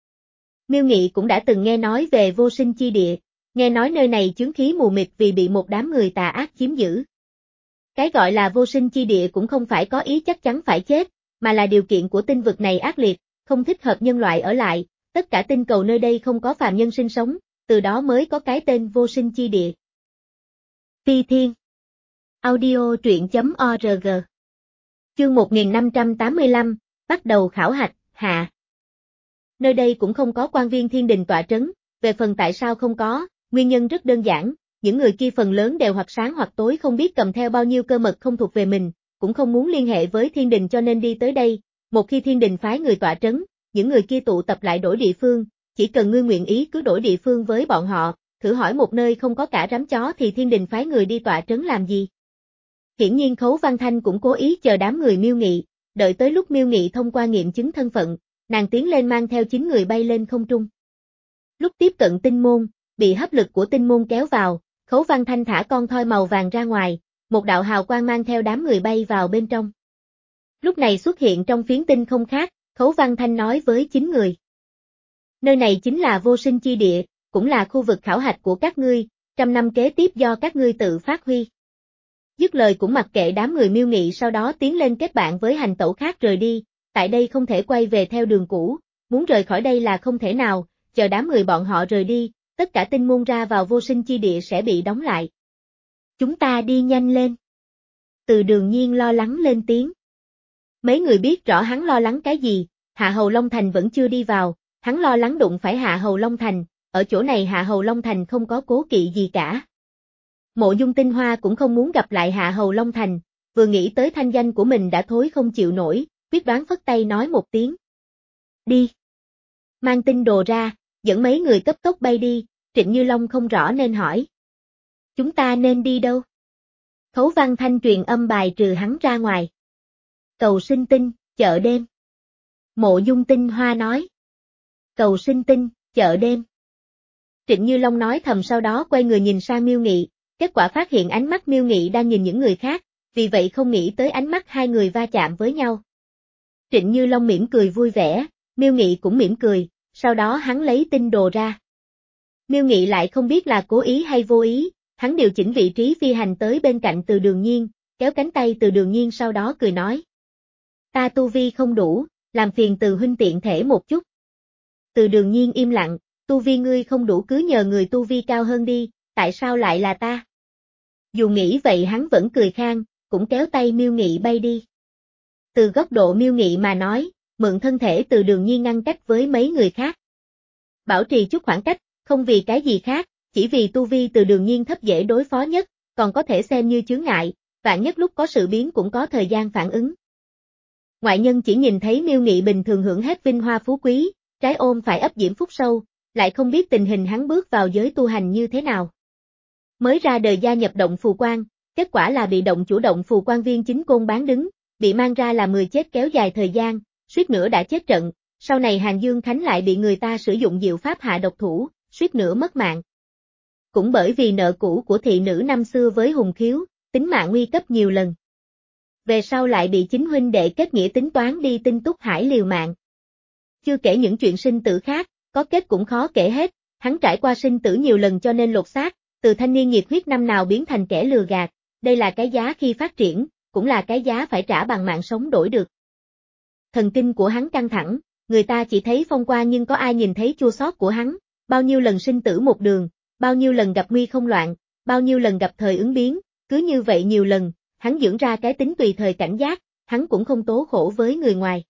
Miêu Nghị cũng đã từng nghe nói về vô sinh chi địa, nghe nói nơi này chướng khí mù mịt vì bị một đám người tà ác chiếm giữ. Cái gọi là vô sinh chi địa cũng không phải có ý chắc chắn phải chết, mà là điều kiện của tinh vực này ác liệt, không thích hợp nhân loại ở lại, tất cả tinh cầu nơi đây không có phàm nhân sinh sống, từ đó mới có cái tên vô sinh chi địa. Phi Thiên Audio truyện chấm org Chương một nghìn năm trăm tám mươi lăm, bắt đầu khảo hạch, hạ. Nơi đây cũng không có quan viên thiên đình tọa trấn, về phần tại sao không có, nguyên nhân rất đơn giản, những người kia phần lớn đều hoặc sáng hoặc tối không biết cầm theo bao nhiêu cơ mật không thuộc về mình, cũng không muốn liên hệ với thiên đình cho nên đi tới đây, một khi thiên đình phái người tọa trấn, những người kia tụ tập lại đổi địa phương, chỉ cần ngươi nguyện ý cứ đổi địa phương với bọn họ, thử hỏi một nơi không có cả rắm chó thì thiên đình phái người đi tọa trấn làm gì. Hiển nhiên Khấu Văn Thanh cũng cố ý chờ đám người Miêu Nghị, đợi tới lúc Miêu Nghị thông qua nghiệm chứng thân phận, nàng tiến lên mang theo chín người bay lên không trung. Lúc tiếp cận tinh môn, bị hấp lực của tinh môn kéo vào, Khấu Văn Thanh thả con thoi màu vàng ra ngoài, một đạo hào quang mang theo đám người bay vào bên trong. Lúc này xuất hiện trong phiến tinh không khác, Khấu Văn Thanh nói với chín người. Nơi này chính là vô sinh chi địa, cũng là khu vực khảo hạch của các ngươi, trăm năm kế tiếp do các ngươi tự phát huy. Dứt lời cũng mặc kệ đám người Miêu Nghị sau đó tiến lên kết bạn với hành tẩu khác rời đi, tại đây không thể quay về theo đường cũ, muốn rời khỏi đây là không thể nào, chờ đám người bọn họ rời đi, tất cả tinh môn ra vào vô sinh chi địa sẽ bị đóng lại. Chúng ta đi nhanh lên. Từ Đường Nhiên lo lắng lên tiếng. Mấy người biết rõ hắn lo lắng cái gì, Hạ Hầu Long Thành vẫn chưa đi vào, hắn lo lắng đụng phải Hạ Hầu Long Thành, ở chỗ này Hạ Hầu Long Thành không có cố kỵ gì cả. Mộ Dung Tinh Hoa cũng không muốn gặp lại Hạ Hầu Long Thành, vừa nghĩ tới thanh danh của mình đã thối không chịu nổi, quyết đoán phất tay nói một tiếng. Đi. Mang tinh đồ ra, dẫn mấy người cấp tốc bay đi, Trịnh Như Long không rõ nên hỏi. Chúng ta nên đi đâu? Khấu Văn Thanh truyền âm bài trừ hắn ra ngoài. Cầu Sinh Tinh, chợ đêm. Mộ Dung Tinh Hoa nói. Cầu Sinh Tinh, chợ đêm. Trịnh Như Long nói thầm sau đó quay người nhìn sang Miêu Nghị, kết quả phát hiện ánh mắt Miêu Nghị đang nhìn những người khác, vì vậy không nghĩ tới ánh mắt hai người va chạm với nhau. Trịnh Như Long mỉm cười vui vẻ, Miêu Nghị cũng mỉm cười, sau đó hắn lấy tinh đồ ra. Miêu Nghị lại không biết là cố ý hay vô ý, hắn điều chỉnh vị trí phi hành tới bên cạnh Từ Đường Nhiên, kéo cánh tay Từ Đường Nhiên sau đó cười nói. Ta tu vi không đủ, làm phiền Từ huynh tiện thể một chút. Từ Đường Nhiên im lặng, tu vi ngươi không đủ cứ nhờ người tu vi cao hơn đi, tại sao lại là ta? Dù nghĩ vậy hắn vẫn cười khang, cũng kéo tay Miêu Nghị bay đi. Từ góc độ Miêu Nghị mà nói, mượn thân thể Từ Đường Nhiên ngăn cách với mấy người khác. Bảo trì chút khoảng cách, không vì cái gì khác, chỉ vì tu vi Từ Đường Nhiên thấp dễ đối phó nhất, còn có thể xem như chướng ngại, vạn nhất lúc có sự biến cũng có thời gian phản ứng. Ngoại nhân chỉ nhìn thấy Miêu Nghị bình thường hưởng hết vinh hoa phú quý, trái ôm phải ấp diễm phúc sâu, lại không biết tình hình hắn bước vào giới tu hành như thế nào. Mới ra đời gia nhập động phù quan, kết quả là bị động chủ động phù quan viên chính côn bán đứng, bị mang ra là mười chết kéo dài thời gian, suýt nữa đã chết trận, sau này Hàng Dương Khánh lại bị người ta sử dụng diệu pháp hạ độc thủ, suýt nữa mất mạng. Cũng bởi vì nợ cũ của thị nữ năm xưa với Hùng Khiếu, tính mạng nguy cấp nhiều lần. Về sau lại bị chính huynh đệ kết nghĩa tính toán đi Tinh Túc Hải liều mạng. Chưa kể những chuyện sinh tử khác, có kết cũng khó kể hết, hắn trải qua sinh tử nhiều lần cho nên lột xác, từ thanh niên nhiệt huyết năm nào biến thành kẻ lừa gạt, đây là cái giá khi phát triển, cũng là cái giá phải trả bằng mạng sống đổi được. Thần kinh của hắn căng thẳng, người ta chỉ thấy phong quang nhưng có ai nhìn thấy chua xót của hắn, bao nhiêu lần sinh tử một đường, bao nhiêu lần gặp nguy không loạn, bao nhiêu lần gặp thời ứng biến, cứ như vậy nhiều lần, hắn dưỡng ra cái tính tùy thời cảnh giác, hắn cũng không tố khổ với người ngoài.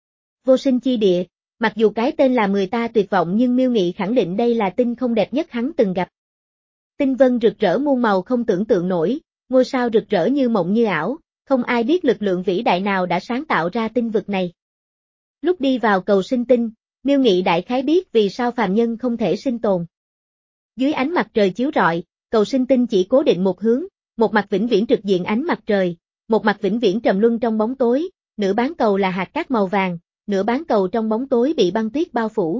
Vô sinh chi địa, mặc dù cái tên làm người ta tuyệt vọng nhưng Miêu Nghị khẳng định đây là tinh không đẹp nhất hắn từng gặp. Tinh vân rực rỡ muôn màu không tưởng tượng nổi, ngôi sao rực rỡ như mộng như ảo, không ai biết lực lượng vĩ đại nào đã sáng tạo ra tinh vực này. Lúc đi vào cầu sinh tinh, Miêu Nghị đại khái biết vì sao phàm nhân không thể sinh tồn. Dưới ánh mặt trời chiếu rọi, cầu sinh tinh chỉ cố định một hướng, một mặt vĩnh viễn trực diện ánh mặt trời, một mặt vĩnh viễn trầm luân trong bóng tối, nửa bán cầu là hạt cát màu vàng, nửa bán cầu trong bóng tối bị băng tuyết bao phủ.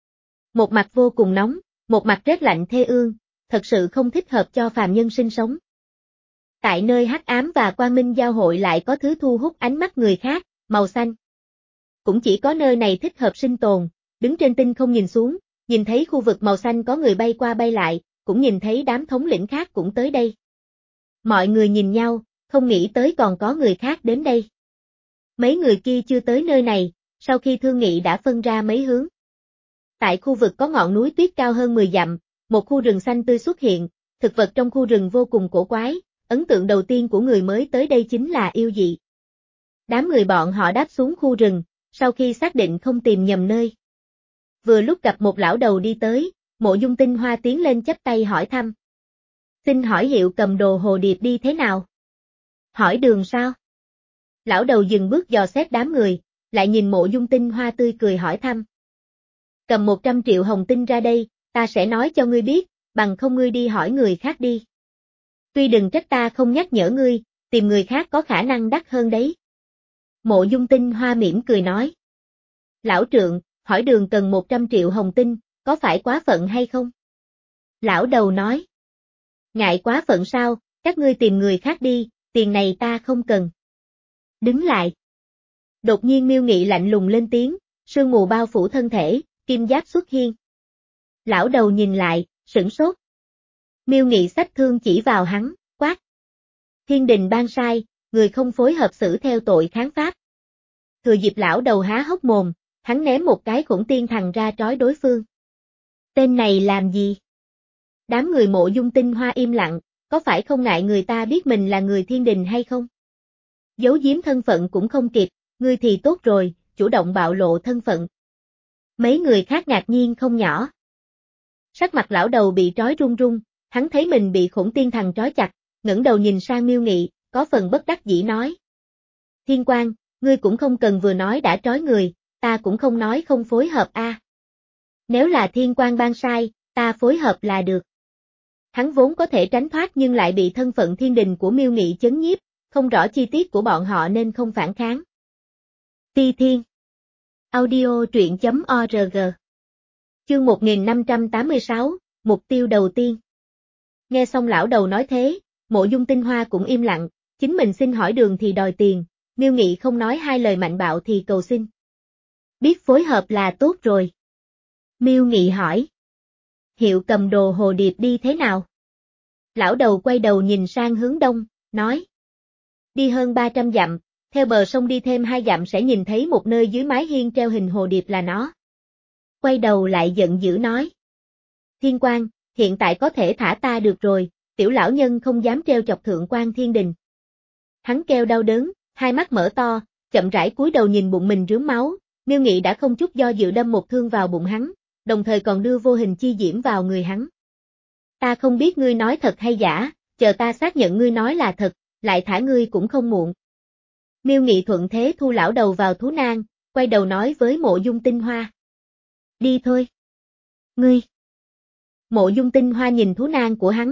Một mặt vô cùng nóng, một mặt rét lạnh thê ương, thật sự không thích hợp cho phàm nhân sinh sống. Tại nơi hắc ám và quang minh giao hội lại có thứ thu hút ánh mắt người khác, màu xanh. Cũng chỉ có nơi này thích hợp sinh tồn, đứng trên tinh không nhìn xuống, nhìn thấy khu vực màu xanh có người bay qua bay lại, cũng nhìn thấy đám thống lĩnh khác cũng tới đây. Mọi người nhìn nhau, không nghĩ tới còn có người khác đến đây. Mấy người kia chưa tới nơi này, sau khi thương nghị đã phân ra mấy hướng. Tại khu vực có ngọn núi tuyết cao hơn mười dặm, một khu rừng xanh tươi xuất hiện, thực vật trong khu rừng vô cùng cổ quái, ấn tượng đầu tiên của người mới tới đây chính là yêu dị. Đám người bọn họ đáp xuống khu rừng, sau khi xác định không tìm nhầm nơi. Vừa lúc gặp một lão đầu đi tới, Mộ Dung Tinh Hoa tiến lên chắp tay hỏi thăm. Xin hỏi hiệu cầm đồ hồ điệp đi thế nào? Hỏi đường sao? Lão đầu dừng bước dò xét đám người, lại nhìn Mộ Dung Tinh Hoa tươi cười hỏi thăm. Cầm một trăm triệu hồng tinh ra đây, ta sẽ nói cho ngươi biết, bằng không ngươi đi hỏi người khác đi. Tuy đừng trách ta không nhắc nhở ngươi, tìm người khác có khả năng đắt hơn đấy. Mộ Dung Tinh Hoa mỉm cười nói. Lão trượng, hỏi đường cần một trăm triệu hồng tinh, có phải quá phận hay không? Lão đầu nói. Ngại quá phận sao, các ngươi tìm người khác đi, tiền này ta không cần. Đứng lại. Đột nhiên Miêu Nghị lạnh lùng lên tiếng, sương mù bao phủ thân thể, kim giáp xuất hiên. Lão đầu nhìn lại, sửng sốt. Miêu Nghị xách thương chỉ vào hắn, quát. Thiên đình ban sai, người không phối hợp xử theo tội kháng pháp. Thừa dịp lão đầu há hốc mồm, hắn ném một cái khủng tiên thần ra trói đối phương. Tên này làm gì? Đám người Mộ Dung Tinh Hoa im lặng, có phải không ngại người ta biết mình là người thiên đình hay không? Giấu giếm thân phận cũng không kịp, ngươi thì tốt rồi, chủ động bạo lộ thân phận. Mấy người khác ngạc nhiên không nhỏ. Sắc mặt lão đầu bị trói run run, hắn thấy mình bị khủng tiên thần trói chặt, ngẩng đầu nhìn sang Miêu Nghị, có phần bất đắc dĩ nói. Thiên Quang, ngươi cũng không cần vừa nói đã trói người, ta cũng không nói không phối hợp a. À. Nếu là Thiên Quang ban sai, ta phối hợp là được. Hắn vốn có thể tránh thoát nhưng lại bị thân phận thiên đình của Miêu Nghị chấn nhiếp, không rõ chi tiết của bọn họ nên không phản kháng. Ti Thiên Audio truyện chấm org Chương một nghìn năm trăm tám mươi sáu, mục tiêu đầu tiên. Nghe xong lão đầu nói thế, Mộ Dung Tinh Hoa cũng im lặng, chính mình xin hỏi đường thì đòi tiền, Miêu Nghị không nói hai lời mạnh bạo thì cầu xin. Biết phối hợp là tốt rồi. Miêu Nghị hỏi. Hiệu cầm đồ hồ điệp đi thế nào? Lão đầu quay đầu nhìn sang hướng đông, nói. Đi hơn ba trăm dặm, theo bờ sông đi thêm hai dặm sẽ nhìn thấy một nơi dưới mái hiên treo hình hồ điệp là nó. Quay đầu lại giận dữ nói. Thiên Quang, hiện tại có thể thả ta được rồi, tiểu lão nhân không dám treo chọc thượng quan thiên đình. Hắn kêu đau đớn, hai mắt mở to, chậm rãi cúi đầu nhìn bụng mình rướm máu, Miêu Nghị đã không chút do dự đâm một thương vào bụng hắn, đồng thời còn đưa vô hình chi diễm vào người hắn. Ta không biết ngươi nói thật hay giả, chờ ta xác nhận ngươi nói là thật, lại thả ngươi cũng không muộn. Miêu Nghị thuận thế thu lão đầu vào thú nang, quay đầu nói với Mộ Dung Tinh Hoa. Đi thôi. Ngươi. Mộ Dung Tinh Hoa nhìn thú nang của hắn,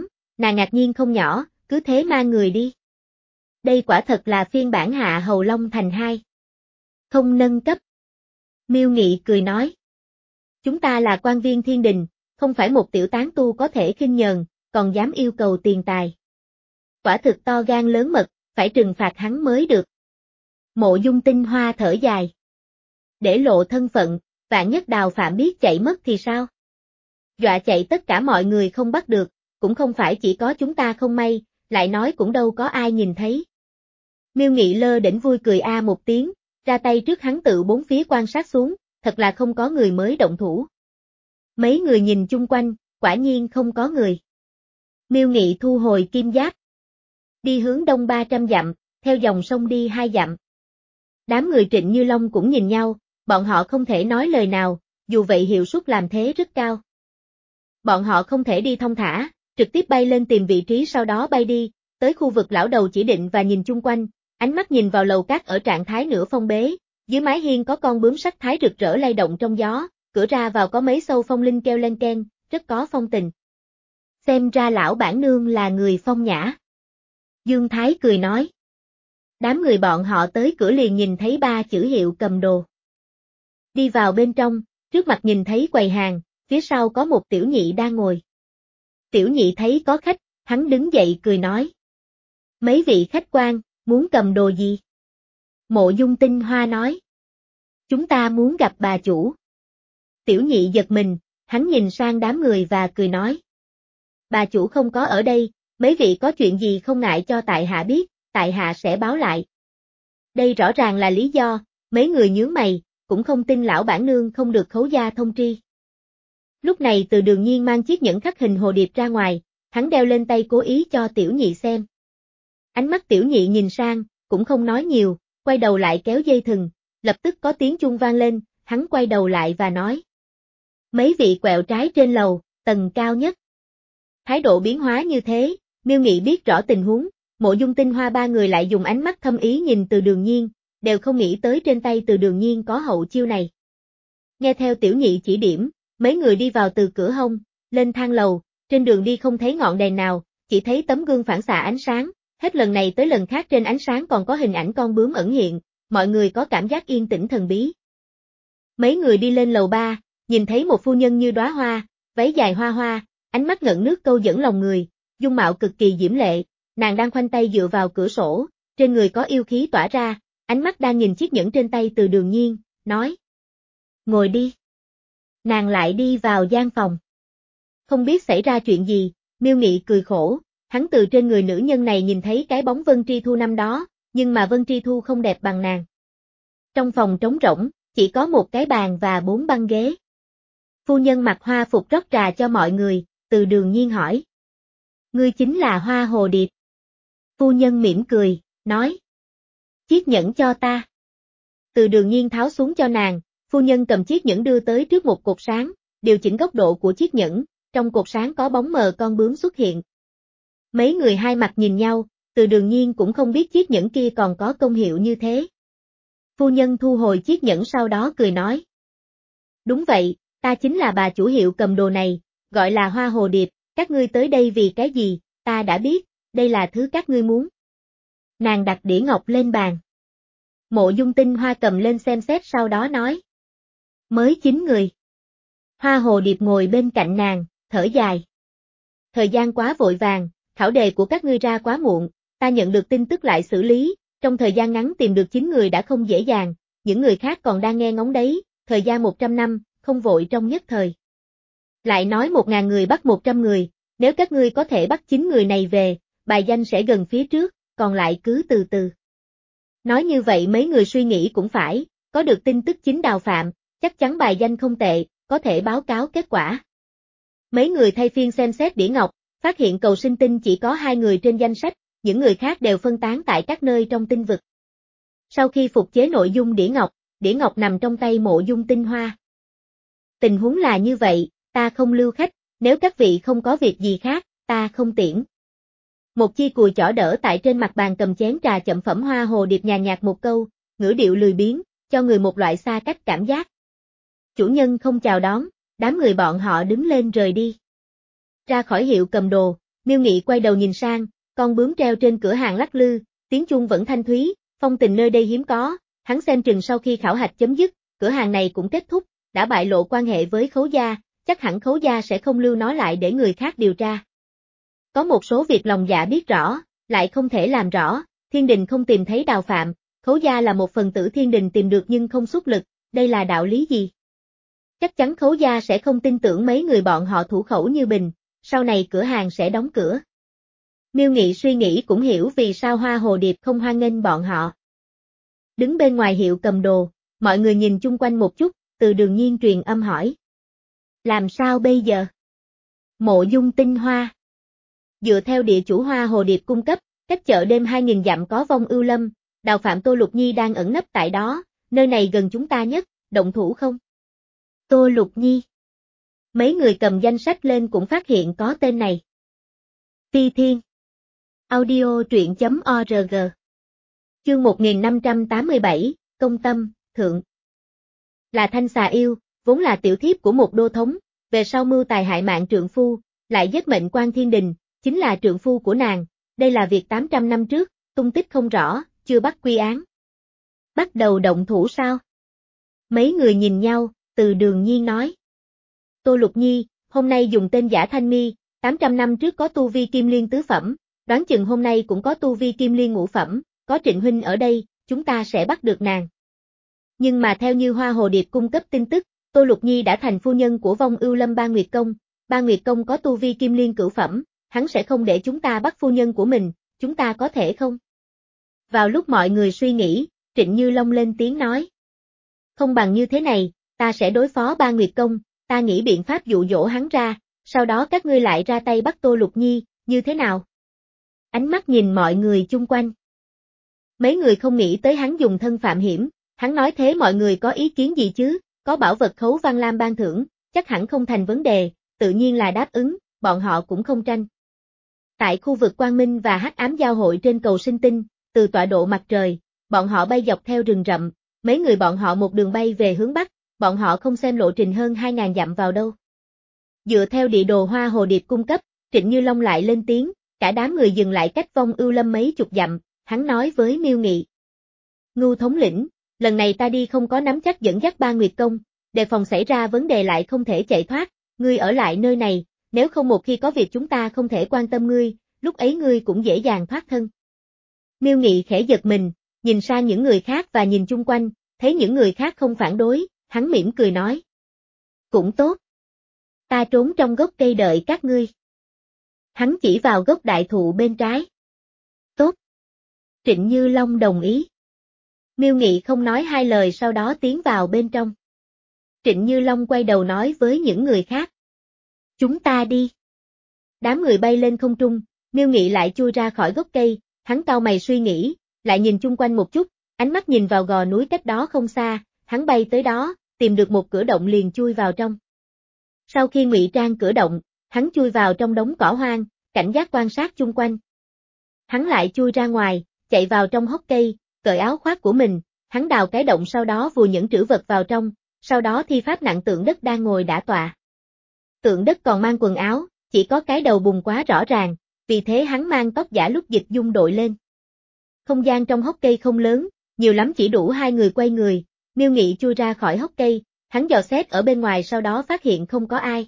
nàng ngạc nhiên không nhỏ, cứ thế mang người đi. Đây quả thật là phiên bản Hạ Hầu Long Thành hai. Không nâng cấp. Miêu Nghị cười nói. Chúng ta là quan viên thiên đình, không phải một tiểu tán tu có thể khinh nhờn, còn dám yêu cầu tiền tài. Quả thực to gan lớn mật, phải trừng phạt hắn mới được. Mộ Dung Tinh Hoa thở dài. Để lộ thân phận, vạn nhất Đào Phạm biết chạy mất thì sao? Dọa chạy tất cả mọi người không bắt được, cũng không phải chỉ có chúng ta không may, lại nói cũng đâu có ai nhìn thấy. Miêu Nghị lơ đễnh vui cười a một tiếng, ra tay trước hắn tự bốn phía quan sát xuống, thật là không có người mới động thủ. Mấy người nhìn chung quanh, quả nhiên không có người. Miêu Nghị thu hồi kim giáp. Đi hướng đông ba trăm dặm, theo dòng sông đi hai dặm. Đám người Trịnh Như Long cũng nhìn nhau, bọn họ không thể nói lời nào, dù vậy hiệu suất làm thế rất cao. Bọn họ không thể đi thong thả, trực tiếp bay lên tìm vị trí sau đó bay đi, tới khu vực lão đầu chỉ định và nhìn chung quanh, ánh mắt nhìn vào lầu cát ở trạng thái nửa phong bế, dưới mái hiên có con bướm sắc thái rực rỡ lay động trong gió, cửa ra vào có mấy sâu phong linh kêu len keng, rất có phong tình. Xem ra lão bản nương là người phong nhã. Dương Thái cười nói. Đám người bọn họ tới cửa liền nhìn thấy ba chữ hiệu cầm đồ. Đi vào bên trong, trước mặt nhìn thấy quầy hàng, phía sau có một tiểu nhị đang ngồi. Tiểu nhị thấy có khách, hắn đứng dậy cười nói. Mấy vị khách quan, muốn cầm đồ gì? Mộ Dung Tinh Hoa nói. Chúng ta muốn gặp bà chủ. Tiểu nhị giật mình, hắn nhìn sang đám người và cười nói. Bà chủ không có ở đây, mấy vị có chuyện gì không ngại cho tại hạ biết, tại hạ sẽ báo lại. Đây rõ ràng là lý do, mấy người nhướng mày, cũng không tin lão bản nương không được khấu gia thông tri. Lúc này Từ Đường Nhiên mang chiếc nhẫn khắc hình hồ điệp ra ngoài, hắn đeo lên tay cố ý cho tiểu nhị xem. Ánh mắt tiểu nhị nhìn sang, cũng không nói nhiều, quay đầu lại kéo dây thừng, lập tức có tiếng chuông vang lên, hắn quay đầu lại và nói. Mấy vị quẹo trái trên lầu, tầng cao nhất. Thái độ biến hóa như thế, Miêu Nghị biết rõ tình huống, Mộ Dung Tinh Hoa ba người lại dùng ánh mắt thâm ý nhìn Từ Đường Nhiên, đều không nghĩ tới trên tay Từ Đường Nhiên có hậu chiêu này. Nghe theo tiểu nhị chỉ điểm, mấy người đi vào từ cửa hông, lên thang lầu, trên đường đi không thấy ngọn đèn nào, chỉ thấy tấm gương phản xạ ánh sáng, hết lần này tới lần khác trên ánh sáng còn có hình ảnh con bướm ẩn hiện, mọi người có cảm giác yên tĩnh thần bí. Mấy người đi lên lầu ba, nhìn thấy một phu nhân như đóa hoa, váy dài hoa hoa, ánh mắt ngẩn nước câu dẫn lòng người, dung mạo cực kỳ diễm lệ, nàng đang khoanh tay dựa vào cửa sổ, trên người có yêu khí tỏa ra, ánh mắt đang nhìn chiếc nhẫn trên tay Từ Đường Nhiên, nói. Ngồi đi. Nàng lại đi vào gian phòng. Không biết xảy ra chuyện gì, Miêu Nghị cười khổ, hắn từ trên người nữ nhân này nhìn thấy cái bóng Vân Tri Thu năm đó, nhưng mà Vân Tri Thu không đẹp bằng nàng. Trong phòng trống rỗng, chỉ có một cái bàn và bốn băng ghế. Phu nhân mặc hoa phục rót trà cho mọi người, Từ Đường Nhiên hỏi. Ngươi chính là Hoa Hồ Điệp. Phu nhân mỉm cười, nói. Chiếc nhẫn cho ta. Từ Đường Nhiên tháo xuống cho nàng, phu nhân cầm chiếc nhẫn đưa tới trước một cột sáng, điều chỉnh góc độ của chiếc nhẫn, trong cột sáng có bóng mờ con bướm xuất hiện. Mấy người hai mặt nhìn nhau, Từ Đường Nhiên cũng không biết chiếc nhẫn kia còn có công hiệu như thế. Phu nhân thu hồi chiếc nhẫn sau đó cười nói. Đúng vậy, ta chính là bà chủ hiệu cầm đồ này, gọi là Hoa Hồ Điệp, các ngươi tới đây vì cái gì, ta đã biết, đây là thứ các ngươi muốn. Nàng đặt đĩa ngọc lên bàn. Mộ Dung Tinh Hoa cầm lên xem xét sau đó nói. Mới chín người. Hoa Hồ Điệp ngồi bên cạnh nàng, thở dài. Thời gian quá vội vàng, khảo đề của các ngươi ra quá muộn, ta nhận được tin tức lại xử lý, trong thời gian ngắn tìm được chín người đã không dễ dàng, những người khác còn đang nghe ngóng đấy, thời gian một trăm năm, không vội trong nhất thời. Lại nói một ngàn người bắt một trăm người, nếu các ngươi có thể bắt chín người này về, bài danh sẽ gần phía trước, còn lại cứ từ từ. Nói như vậy mấy người suy nghĩ cũng phải, có được tin tức chính Đào Phạm, chắc chắn bài danh không tệ, có thể báo cáo kết quả. Mấy người thay phiên xem xét đĩa ngọc, phát hiện cầu sinh tinh chỉ có hai người trên danh sách, những người khác đều phân tán tại các nơi trong tinh vực. Sau khi phục chế nội dung đĩa ngọc, đĩa ngọc nằm trong tay Mộ Dung Tinh Hoa. Tình huống là như vậy, ta không lưu khách, nếu các vị không có việc gì khác, ta không tiễn. Một chi cùi chỏ đỡ tại trên mặt bàn cầm chén trà chậm phẩm Hoa Hồ Điệp nhàn nhạt một câu, ngữ điệu lười biếng, cho người một loại xa cách cảm giác. Chủ nhân không chào đón, đám người bọn họ đứng lên rời đi. Ra khỏi hiệu cầm đồ, Miêu Nghị quay đầu nhìn sang, con bướm treo trên cửa hàng lắc lư, tiếng chuông vẫn thanh thúy, phong tình nơi đây hiếm có, hắn xem chừng sau khi khảo hạch chấm dứt, cửa hàng này cũng kết thúc, đã bại lộ quan hệ với Khấu gia, chắc hẳn Khấu gia sẽ không lưu nó lại để người khác điều tra. Có một số việc lòng dạ biết rõ, lại không thể làm rõ, Thiên Đình không tìm thấy Đào Phạm, Khấu gia là một phần tử Thiên Đình tìm được nhưng không xuất lực, đây là đạo lý gì? Chắc chắn Khấu gia sẽ không tin tưởng mấy người bọn họ thủ khẩu như Bình, sau này cửa hàng sẽ đóng cửa. Miêu Nghị suy nghĩ cũng hiểu vì sao Hoa Hồ Điệp không hoan nghênh bọn họ. Đứng bên ngoài hiệu cầm đồ, mọi người nhìn chung quanh một chút, Từ Đường Nhiên truyền âm hỏi. Làm sao bây giờ? Mộ dung tinh hoa. Dựa theo địa chủ Hoa Hồ Điệp cung cấp, cách chợ đêm hai nghìn dặm có Vong Ưu Lâm, Đào Phạm Tô Lục Nhi đang ẩn nấp tại đó, nơi này gần chúng ta nhất, động thủ không? Tô Lục Nhi. Mấy người cầm danh sách lên cũng phát hiện có tên này. Ti Thiên. Audio truyện chấm org. Chương một nghìn năm trăm tám mươi bảy, Công Tâm, Thượng. Là thanh xà yêu, vốn là tiểu thiếp của một đô thống, về sau mưu tài hại mạng trượng phu, lại giết mệnh quan Thiên Đình, chính là trượng phu của nàng, đây là việc tám trăm năm trước, tung tích không rõ, chưa bắt quy án. Bắt đầu động thủ sao? Mấy người nhìn nhau, Từ Đường Nhiên nói. Tô Lục Nhi, hôm nay dùng tên giả Thanh Mi, tám trăm năm trước có tu vi Kim Liên tứ phẩm, đoán chừng hôm nay cũng có tu vi Kim Liên ngũ phẩm, có Trịnh huynh ở đây, chúng ta sẽ bắt được nàng. Nhưng mà theo như Hoa Hồ Điệp cung cấp tin tức, Tô Lục Nhi đã thành phu nhân của Vong Ưu Lâm Ba Nguyệt Công, Ba Nguyệt Công có tu vi Kim Liên cửu phẩm, hắn sẽ không để chúng ta bắt phu nhân của mình, chúng ta có thể không? Vào lúc mọi người suy nghĩ, Trịnh Như Long lên tiếng nói. Không bằng như thế này, ta sẽ đối phó Ba Nguyệt Công, ta nghĩ biện pháp dụ dỗ hắn ra, sau đó các ngươi lại ra tay bắt Tô Lục Nhi, như thế nào? Ánh mắt nhìn mọi người chung quanh. Mấy người không nghĩ tới hắn dùng thân phạm hiểm, hắn nói thế mọi người có ý kiến gì chứ, có bảo vật Khấu Văn Lam ban thưởng, chắc hẳn không thành vấn đề, tự nhiên là đáp ứng, bọn họ cũng không tranh. Tại khu vực Quang Minh và Hắc Ám giao hội trên cầu Sinh Tinh, từ tọa độ mặt trời, bọn họ bay dọc theo rừng rậm, mấy người bọn họ một đường bay về hướng Bắc, bọn họ không xem lộ trình hơn hai nghìn dặm vào đâu. Dựa theo địa đồ Hoa Hồ Điệp cung cấp, Trịnh Như Long lại lên tiếng, cả đám người dừng lại cách Vong Ưu Lâm mấy chục dặm, hắn nói với Miêu Nghị. Ngưu thống lĩnh, lần này ta đi không có nắm chắc dẫn dắt Ba Nguyệt Công, đề phòng xảy ra vấn đề lại không thể chạy thoát, ngươi ở lại nơi này, nếu không một khi có việc chúng ta không thể quan tâm ngươi, lúc ấy ngươi cũng dễ dàng thoát thân. Miêu Nghị khẽ giật mình, nhìn sang những người khác và nhìn chung quanh, thấy những người khác không phản đối, hắn mỉm cười nói. Cũng tốt. Ta trốn trong gốc cây đợi các ngươi. Hắn chỉ vào gốc đại thụ bên trái. Tốt. Trịnh Như Long đồng ý. Miêu Nghị không nói hai lời sau đó tiến vào bên trong. Trịnh Như Long quay đầu nói với những người khác. Chúng ta đi. Đám người bay lên không trung, Miêu Nghị lại chui ra khỏi gốc cây, hắn cau mày suy nghĩ, lại nhìn chung quanh một chút, ánh mắt nhìn vào gò núi cách đó không xa, hắn bay tới đó, tìm được một cửa động liền chui vào trong. Sau khi ngụy trang cửa động, hắn chui vào trong đống cỏ hoang, cảnh giác quan sát chung quanh. Hắn lại chui ra ngoài, chạy vào trong hốc cây, cởi áo khoác của mình, hắn đào cái động sau đó vùi những trữ vật vào trong, sau đó thi pháp nặng tượng đất đang ngồi đả tọa. Tượng đất còn mang quần áo, chỉ có cái đầu bùng quá rõ ràng, vì thế hắn mang tóc giả lúc dịch dung đội lên. Không gian trong hốc cây không lớn, nhiều lắm chỉ đủ hai người quay người, Miêu Nghị chui ra khỏi hốc cây, hắn dò xét ở bên ngoài sau đó phát hiện không có ai.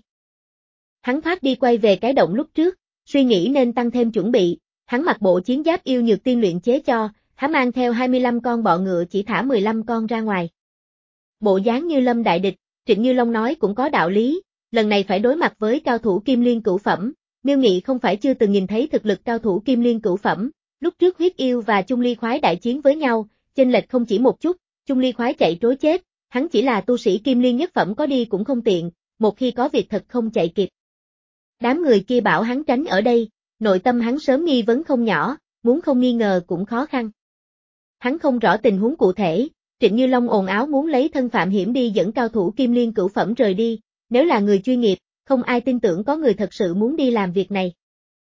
Hắn thoát đi quay về cái động lúc trước, suy nghĩ nên tăng thêm chuẩn bị, hắn mặc bộ chiến giáp yêu nhược tiên luyện chế cho, hắn mang theo hai mươi lăm con bọ ngựa chỉ thả mười lăm con ra ngoài. Bộ dáng như lâm đại địch, Trịnh Như Long nói cũng có đạo lý, lần này phải đối mặt với cao thủ Kim Liên cửu phẩm, Miêu Nghị không phải chưa từng nhìn thấy thực lực cao thủ Kim Liên cửu phẩm, lúc trước Huyết Yêu và Chung Ly Khoái đại chiến với nhau, chênh lệch không chỉ một chút, Chung Ly Khoái chạy trối chết, hắn chỉ là tu sĩ Kim Liên nhất phẩm có đi cũng không tiện, một khi có việc thật không chạy kịp. Đám người kia bảo hắn tránh ở đây, nội tâm hắn sớm nghi vấn không nhỏ, muốn không nghi ngờ cũng khó khăn. Hắn không rõ tình huống cụ thể, Trịnh Như Long ồn áo muốn lấy thân phạm hiểm đi dẫn cao thủ Kim Liên cửu phẩm rời đi, nếu là người chuyên nghiệp, không ai tin tưởng có người thật sự muốn đi làm việc này.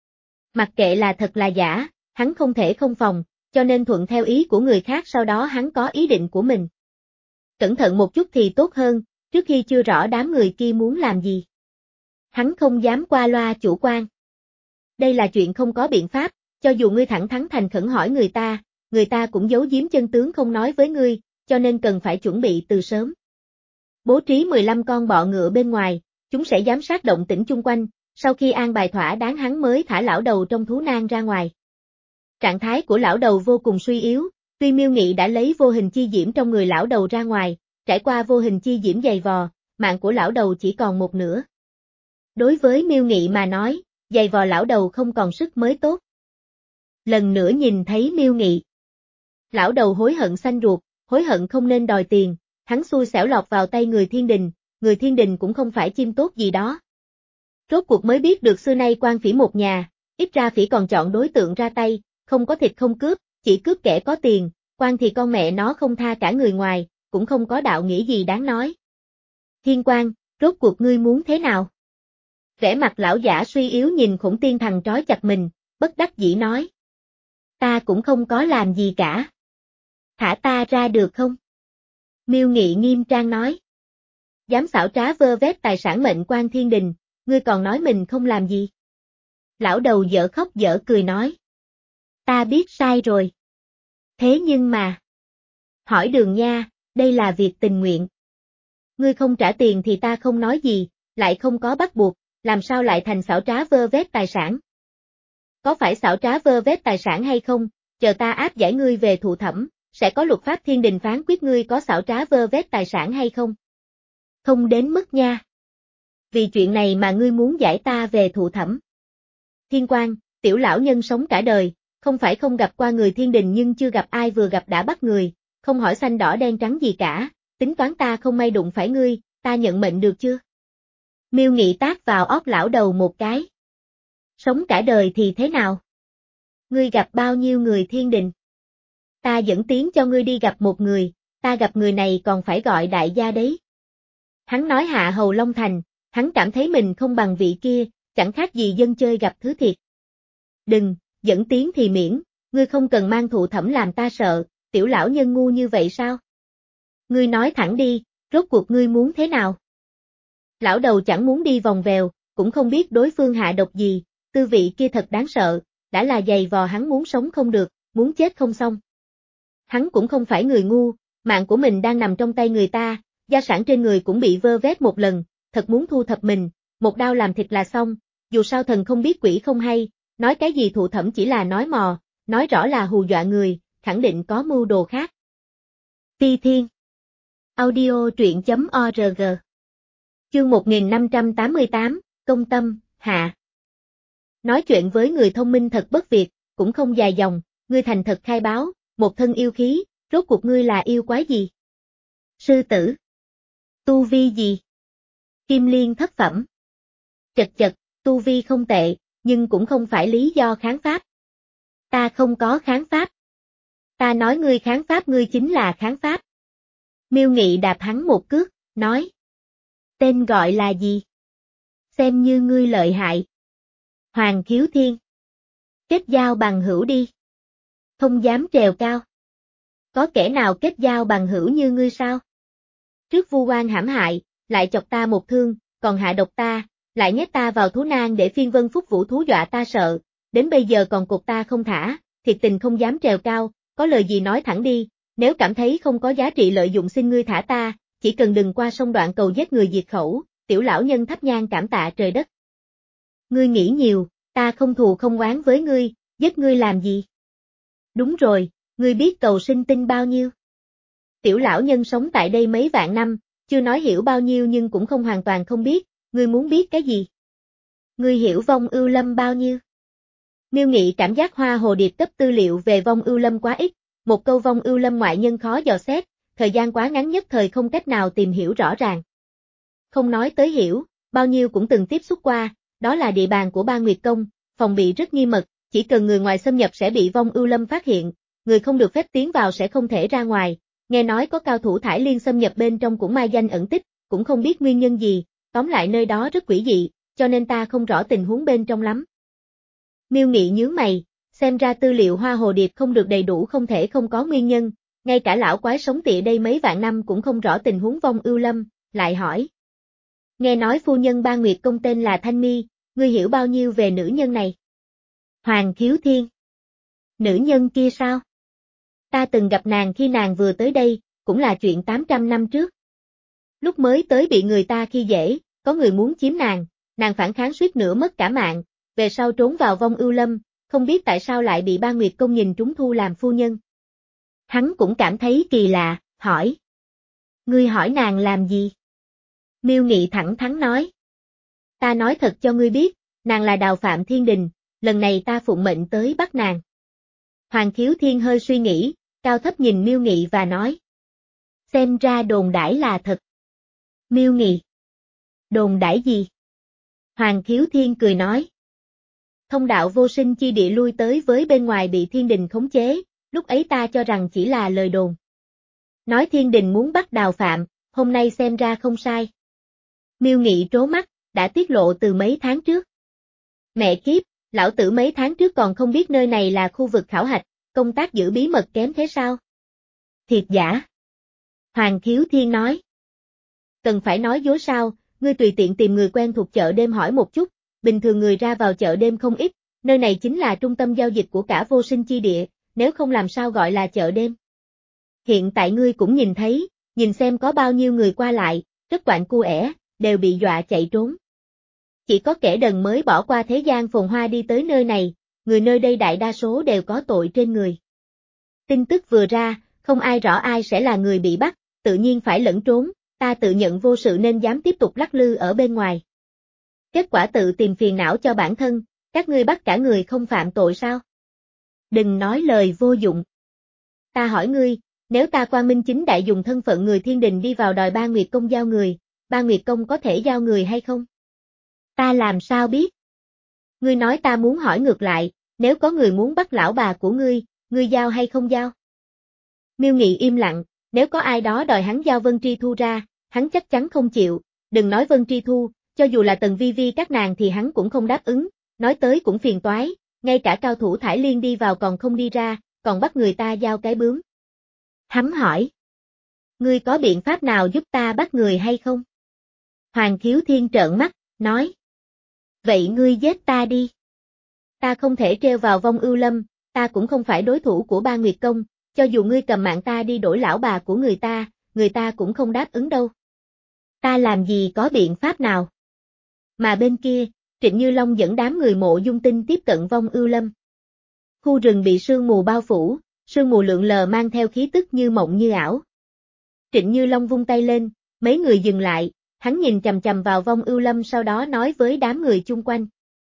Mặc kệ là thật là giả, hắn không thể không phòng, cho nên thuận theo ý của người khác sau đó hắn có ý định của mình. Cẩn thận một chút thì tốt hơn, trước khi chưa rõ đám người kia muốn làm gì. Hắn không dám qua loa chủ quan. đây là chuyện không có biện pháp, cho dù ngươi thẳng thắn thành khẩn hỏi người ta, người ta cũng giấu giếm chân tướng không nói với ngươi, cho nên cần phải chuẩn bị từ sớm. Bố trí mười lăm con bọ ngựa bên ngoài, chúng sẽ giám sát động tĩnh chung quanh, sau khi an bài thỏa đáng hắn mới thả lão đầu trong thú nang ra ngoài. Trạng thái của lão đầu vô cùng suy yếu, tuy Miêu Nghị đã lấy vô hình chi diễm trong người lão đầu ra ngoài, trải qua vô hình chi diễm dày vò, mạng của lão đầu chỉ còn một nửa. Đối với Miêu Nghị mà nói, dày vò lão đầu không còn sức mới tốt. Lần nữa nhìn thấy Miêu Nghị, lão đầu hối hận xanh ruột, hối hận không nên đòi tiền, hắn xui xẻo lọt vào tay người thiên đình, người thiên đình cũng không phải chim tốt gì đó. Rốt cuộc mới biết được xưa nay quan phỉ một nhà, ít ra phỉ còn chọn đối tượng ra tay, không có thịt không cướp, chỉ cướp kẻ có tiền, quan thì con mẹ nó không tha cả người ngoài, cũng không có đạo nghĩa gì đáng nói. Thiên Quan, rốt cuộc ngươi muốn thế nào? Vẻ mặt lão giả suy yếu nhìn Khổng Tiên thằng trói chặt mình, bất đắc dĩ nói. Ta cũng không có làm gì cả. Thả ta ra được không? Miêu Nghị nghiêm trang nói. Dám xảo trá vơ vét tài sản mệnh quan thiên đình, ngươi còn nói mình không làm gì. Lão đầu dở khóc dở cười nói. Ta biết sai rồi. Thế nhưng mà. Hỏi Đường nha, đây là việc tình nguyện. Ngươi không trả tiền thì ta không nói gì, lại không có bắt buộc, làm sao lại thành xảo trá vơ vét tài sản? Có phải xảo trá vơ vét tài sản hay không, chờ ta áp giải ngươi về thụ thẩm, sẽ có luật pháp thiên đình phán quyết ngươi có xảo trá vơ vét tài sản hay không? Không đến mức nha. Vì chuyện này mà ngươi muốn giải ta về thụ thẩm. Thiên Quan, tiểu lão nhân sống cả đời, không phải không gặp qua người thiên đình nhưng chưa gặp ai vừa gặp đã bắt người, không hỏi xanh đỏ đen trắng gì cả, tính toán ta không may đụng phải ngươi, ta nhận mệnh được chưa? Miêu Nghị tát vào óc lão đầu một cái. Sống cả đời thì thế nào? Ngươi gặp bao nhiêu người thiên đình? Ta dẫn tiếng cho ngươi đi gặp một người, ta gặp người này còn phải gọi đại gia đấy. Hắn nói hạ hầu Long Thành, hắn cảm thấy mình không bằng vị kia, chẳng khác gì dân chơi gặp thứ thiệt. Đừng, dẫn tiếng thì miễn, ngươi không cần mang thụ thẩm làm ta sợ, tiểu lão nhân ngu như vậy sao? Ngươi nói thẳng đi, rốt cuộc ngươi muốn thế nào? Lão đầu chẳng muốn đi vòng vèo, cũng không biết đối phương hạ độc gì, tư vị kia thật đáng sợ, đã là dày vò hắn muốn sống không được, muốn chết không xong. Hắn cũng không phải người ngu, mạng của mình đang nằm trong tay người ta, gia sản trên người cũng bị vơ vét một lần, thật muốn thu thập mình, một đao làm thịt là xong, dù sao thần không biết quỷ không hay, nói cái gì thụ thẩm chỉ là nói mò, nói rõ là hù dọa người, khẳng định có mưu đồ khác. Ti Thiên Audio truyện chấm org Chương một nghìn năm trăm tám mươi tám, Công Tâm, Hạ. Nói chuyện với người thông minh thật bất việc, cũng không dài dòng, ngươi thành thật khai báo, một thân yêu khí, rốt cuộc ngươi là yêu quái gì? Sư tử. Tu vi gì? Kim liên thất phẩm. Chật chật, tu vi không tệ, nhưng cũng không phải lý do kháng pháp. Ta không có kháng pháp. Ta nói ngươi kháng pháp ngươi chính là kháng pháp. Miêu Nghị đạp hắn một cước, nói. Tên gọi là gì? Xem như ngươi lợi hại. Hoàng Khiếu Thiên. Kết giao bằng hữu đi. Không dám trèo cao. Có kẻ nào kết giao bằng hữu như ngươi sao? Trước vu oan hãm hại, lại chọc ta một thương, còn hạ độc ta, lại nhét ta vào thú nang để phiên vân phúc vũ thú dọa ta sợ, đến bây giờ còn cột ta không thả, thiệt tình không dám trèo cao, có lời gì nói thẳng đi, nếu cảm thấy không có giá trị lợi dụng xin ngươi thả ta, chỉ cần đừng qua sông Đoạn Cầu giết người diệt khẩu, tiểu lão nhân thắp nhang cảm tạ trời đất. Ngươi nghĩ nhiều, ta không thù không oán với ngươi, giết ngươi làm gì? Đúng rồi, ngươi biết cầu sinh tinh bao nhiêu? Tiểu lão nhân sống tại đây mấy vạn năm, chưa nói hiểu bao nhiêu nhưng cũng không hoàn toàn không biết, ngươi muốn biết cái gì? Ngươi hiểu Vong Ưu Lâm bao nhiêu? Miêu Nghị cảm giác Hoa Hồ Điệp cấp tư liệu về Vong Ưu Lâm quá ít, một câu Vong Ưu Lâm ngoại nhân khó dò xét, thời gian quá ngắn nhất thời không cách nào tìm hiểu rõ ràng. Không nói tới hiểu, bao nhiêu cũng từng tiếp xúc qua, đó là địa bàn của Ba Nguyệt Công, phòng bị rất nghiêm mật, chỉ cần người ngoài xâm nhập sẽ bị Vong Ưu Lâm phát hiện, người không được phép tiến vào sẽ không thể ra ngoài, nghe nói có cao thủ Thải Liên xâm nhập bên trong cũng mai danh ẩn tích, cũng không biết nguyên nhân gì, tóm lại nơi đó rất quỷ dị, cho nên ta không rõ tình huống bên trong lắm. Miêu Nghị nhướng mày, xem ra tư liệu Hoa Hồ Điệp không được đầy đủ không thể không có nguyên nhân, ngay cả lão quái sống tịa đây mấy vạn năm cũng không rõ tình huống Vong Ưu Lâm, lại hỏi. Nghe nói phu nhân Ba Nguyệt Công tên là Thanh Mi, ngươi hiểu bao nhiêu về nữ nhân này? Hoàng Khiếu Thiên. Nữ nhân kia sao? Ta từng gặp nàng khi nàng vừa tới đây, cũng là chuyện tám trăm năm trước. Lúc mới tới bị người ta khi dễ, có người muốn chiếm nàng, nàng phản kháng suýt nữa mất cả mạng, về sau trốn vào Vong Ưu Lâm, không biết tại sao lại bị Ba Nguyệt Công nhìn trúng thu làm phu nhân. Hắn cũng cảm thấy kỳ lạ, hỏi. Ngươi hỏi nàng làm gì? Miêu Nghị thẳng thắn nói. Ta nói thật cho ngươi biết, nàng là Đào Phạm Thiên Đình, lần này ta phụng mệnh tới bắt nàng. Hoàng Khiếu Thiên hơi suy nghĩ, cao thấp nhìn Miêu Nghị và nói. Xem ra đồn đãi là thật. Miêu Nghị. Đồn đãi gì? Hoàng Khiếu Thiên cười nói. Thông đạo vô sinh chi địa lui tới với bên ngoài bị Thiên Đình khống chế, lúc ấy ta cho rằng chỉ là lời đồn. Nói Thiên Đình muốn bắt Đào Phạm, hôm nay xem ra không sai. Miêu Nghị trố mắt, đã tiết lộ từ mấy tháng trước. Mẹ kiếp, lão tử mấy tháng trước còn không biết nơi này là khu vực khảo hạch, công tác giữ bí mật kém thế sao? Thiệt giả. Hoàng Khiếu Thiên nói. Cần phải nói dối sao, ngươi tùy tiện tìm người quen thuộc chợ đêm hỏi một chút, bình thường người ra vào chợ đêm không ít, nơi này chính là trung tâm giao dịch của cả vô sinh chi địa, nếu không làm sao gọi là chợ đêm. Hiện tại ngươi cũng nhìn thấy, nhìn xem có bao nhiêu người qua lại, rất quạnh cu ẻ, đều bị dọa chạy trốn. Chỉ có kẻ đần mới bỏ qua thế gian phồn hoa đi tới nơi này, người nơi đây đại đa số đều có tội trên người. Tin tức vừa ra, không ai rõ ai sẽ là người bị bắt, tự nhiên phải lẫn trốn, ta tự nhận vô sự nên dám tiếp tục lắc lư ở bên ngoài. Kết quả tự tìm phiền não cho bản thân, các ngươi bắt cả người không phạm tội sao? Đừng nói lời vô dụng. Ta hỏi ngươi, nếu ta quang minh chính đại dùng thân phận người Thiên Đình đi vào đòi Ba Nguyệt Công giao người, Ba Nguyệt Công có thể giao người hay không? Ta làm sao biết? Ngươi nói ta muốn hỏi ngược lại, nếu có người muốn bắt lão bà của ngươi, ngươi giao hay không giao? Miêu Nghị im lặng, nếu có ai đó đòi hắn giao Vân Tri Thu ra, hắn chắc chắn không chịu, đừng nói Vân Tri Thu, cho dù là Tần Vi Vi các nàng thì hắn cũng không đáp ứng, nói tới cũng phiền toái, ngay cả cao thủ Thải Liên đi vào còn không đi ra, còn bắt người ta giao cái bướm. Hắn hỏi. Ngươi có biện pháp nào giúp ta bắt người hay không? Hoàng Khiếu Thiên trợn mắt, nói. Vậy ngươi giết ta đi. Ta không thể treo vào Vong Ưu Lâm, ta cũng không phải đối thủ của Ba Nguyệt Công, cho dù ngươi cầm mạng ta đi đổi lão bà của người ta, người ta cũng không đáp ứng đâu. Ta làm gì có biện pháp nào? Mà bên kia, Trịnh Như Long dẫn đám người Mộ Dung Tinh tiếp cận Vong Ưu Lâm. Khu rừng bị sương mù bao phủ, sương mù lượn lờ mang theo khí tức như mộng như ảo. Trịnh Như Long vung tay lên, mấy người dừng lại, hắn nhìn chằm chằm vào Vong Ưu Lâm sau đó nói với đám người chung quanh.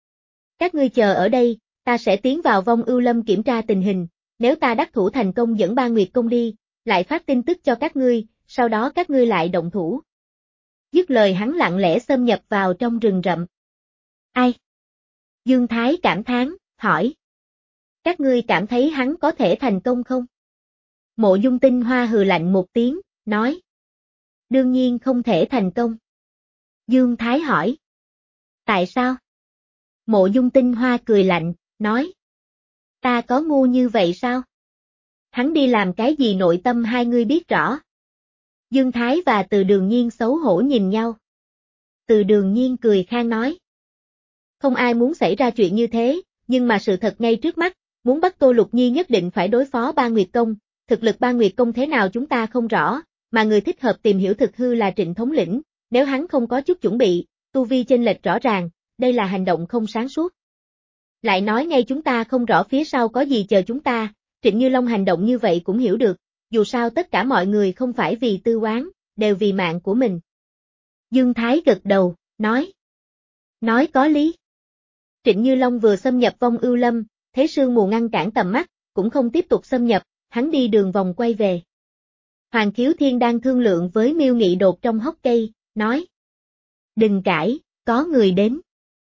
Các ngươi chờ ở đây, ta sẽ tiến vào Vong Ưu Lâm kiểm tra tình hình, nếu ta đắc thủ thành công dẫn Ba Nguyệt Công đi, lại phát tin tức cho các ngươi, sau đó các ngươi lại động thủ. Dứt lời hắn lặng lẽ xâm nhập vào trong rừng rậm. Ai? Dương Thái cảm thán, hỏi. Các ngươi cảm thấy hắn có thể thành công không? Mộ Dung Tinh Hoa hừ lạnh một tiếng, nói. Đương nhiên không thể thành công. Dương Thái hỏi. Tại sao? Mộ Dung Tinh Hoa cười lạnh, nói. Ta có ngu như vậy sao? Hắn đi làm cái gì nội tâm hai ngươi biết rõ. Dương Thái và Từ Đường Nhiên xấu hổ nhìn nhau. Từ Đường Nhiên cười khang nói. Không ai muốn xảy ra chuyện như thế, nhưng mà sự thật ngay trước mắt, muốn bắt Tô Lục Nhi nhất định phải đối phó Ba Nguyệt Công, thực lực Ba Nguyệt Công thế nào chúng ta không rõ, mà người thích hợp tìm hiểu thực hư là Trịnh thống lĩnh, nếu hắn không có chút chuẩn bị, tu vi chênh lệch rõ ràng, đây là hành động không sáng suốt. Lại nói ngay chúng ta không rõ phía sau có gì chờ chúng ta, Trịnh Như Long hành động như vậy cũng hiểu được, dù sao tất cả mọi người không phải vì tư oán, đều vì mạng của mình. Dương Thái gật đầu, nói. Nói có lý. Trịnh Như Long vừa xâm nhập Vong Ưu Lâm, thấy sương mù ngăn cản tầm mắt, cũng không tiếp tục xâm nhập, hắn đi đường vòng quay về. Hoàng Khiếu Thiên đang thương lượng với Miêu Nghị đột trong hốc cây, nói. Đừng cãi, có người đến.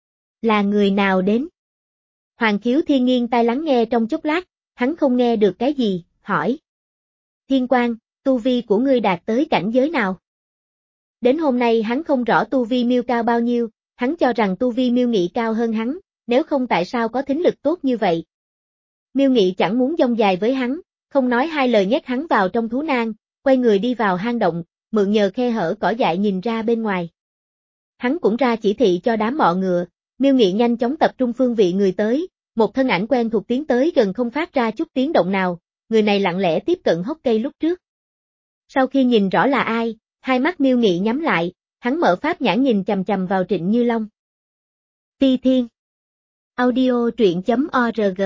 Là người nào đến? Hoàng Khiếu Thiên nghiêng tai lắng nghe trong chốc lát, hắn không nghe được cái gì, hỏi. Thiên Quang, tu vi của ngươi đạt tới cảnh giới nào? Đến hôm nay hắn không rõ tu vi Miêu cao bao nhiêu, hắn cho rằng tu vi Miêu Nghị cao hơn hắn, nếu không tại sao có thính lực tốt như vậy. Miêu Nghị chẳng muốn dông dài với hắn, không nói hai lời nhét hắn vào trong thú nang, quay người đi vào hang động, mượn nhờ khe hở cỏ dại nhìn ra bên ngoài. Hắn cũng ra chỉ thị cho đám bọ ngựa, Miêu Nghị nhanh chóng tập trung phương vị người tới, một thân ảnh quen thuộc tiến tới gần không phát ra chút tiếng động nào, người này lặng lẽ tiếp cận hốc cây lúc trước. Sau khi nhìn rõ là ai, hai mắt Miêu Nghị nhắm lại, hắn mở pháp nhãn nhìn chằm chằm vào Trịnh Như Long. Ti Thiên. Audio truyện chấm org.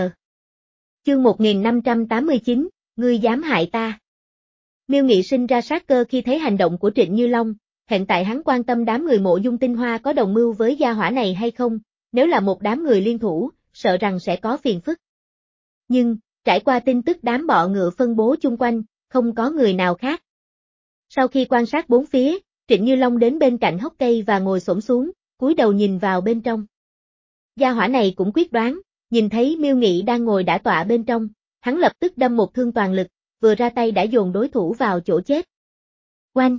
Chương một nghìn năm trăm tám mươi chín, ngươi dám hại ta. Miêu Nghị sinh ra sát cơ khi thấy hành động của Trịnh Như Long, hiện tại hắn quan tâm đám người Mộ Dung Tinh Hoa có đồng mưu với gia hỏa này hay không, nếu là một đám người liên thủ, sợ rằng sẽ có phiền phức. Nhưng, trải qua tin tức đám bọ ngựa phân bố chung quanh, không có người nào khác. Sau khi quan sát bốn phía, Trịnh Như Long đến bên cạnh hốc cây và ngồi xổm xuống, cúi đầu nhìn vào bên trong. Gia hỏa này cũng quyết đoán, nhìn thấy Miêu Nghị đang ngồi đả tọa bên trong, hắn lập tức đâm một thương toàn lực, vừa ra tay đã dồn đối thủ vào chỗ chết. Oanh!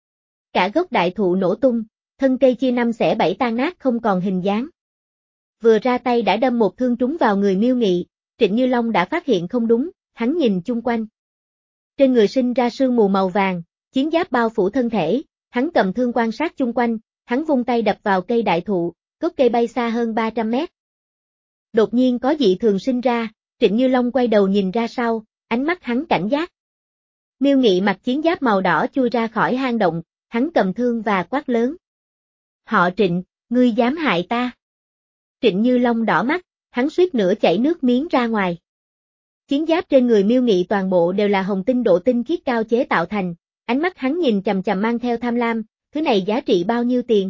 Cả gốc đại thụ nổ tung, thân cây chia năm xẻ bảy tan nát không còn hình dáng. Vừa ra tay đã đâm một thương trúng vào người Miêu Nghị, Trịnh Như Long đã phát hiện không đúng, hắn nhìn chung quanh. Trên người sinh ra sương mù màu vàng, chiến giáp bao phủ thân thể, hắn cầm thương quan sát chung quanh, hắn vung tay đập vào cây đại thụ, gốc cây bay xa hơn ba trăm mét. Đột nhiên có dị thường sinh ra, Trịnh Như Long quay đầu nhìn ra sau, ánh mắt hắn cảnh giác. Miêu Nghị mặc chiến giáp màu đỏ chui ra khỏi hang động, hắn cầm thương và quát lớn. Họ Trịnh, ngươi dám hại ta. Trịnh Như Long đỏ mắt, hắn suýt nữa chảy nước miếng ra ngoài. Chiến giáp trên người Miêu Nghị toàn bộ đều là hồng tinh độ tinh khiết cao chế tạo thành, ánh mắt hắn nhìn chằm chằm mang theo tham lam, thứ này giá trị bao nhiêu tiền?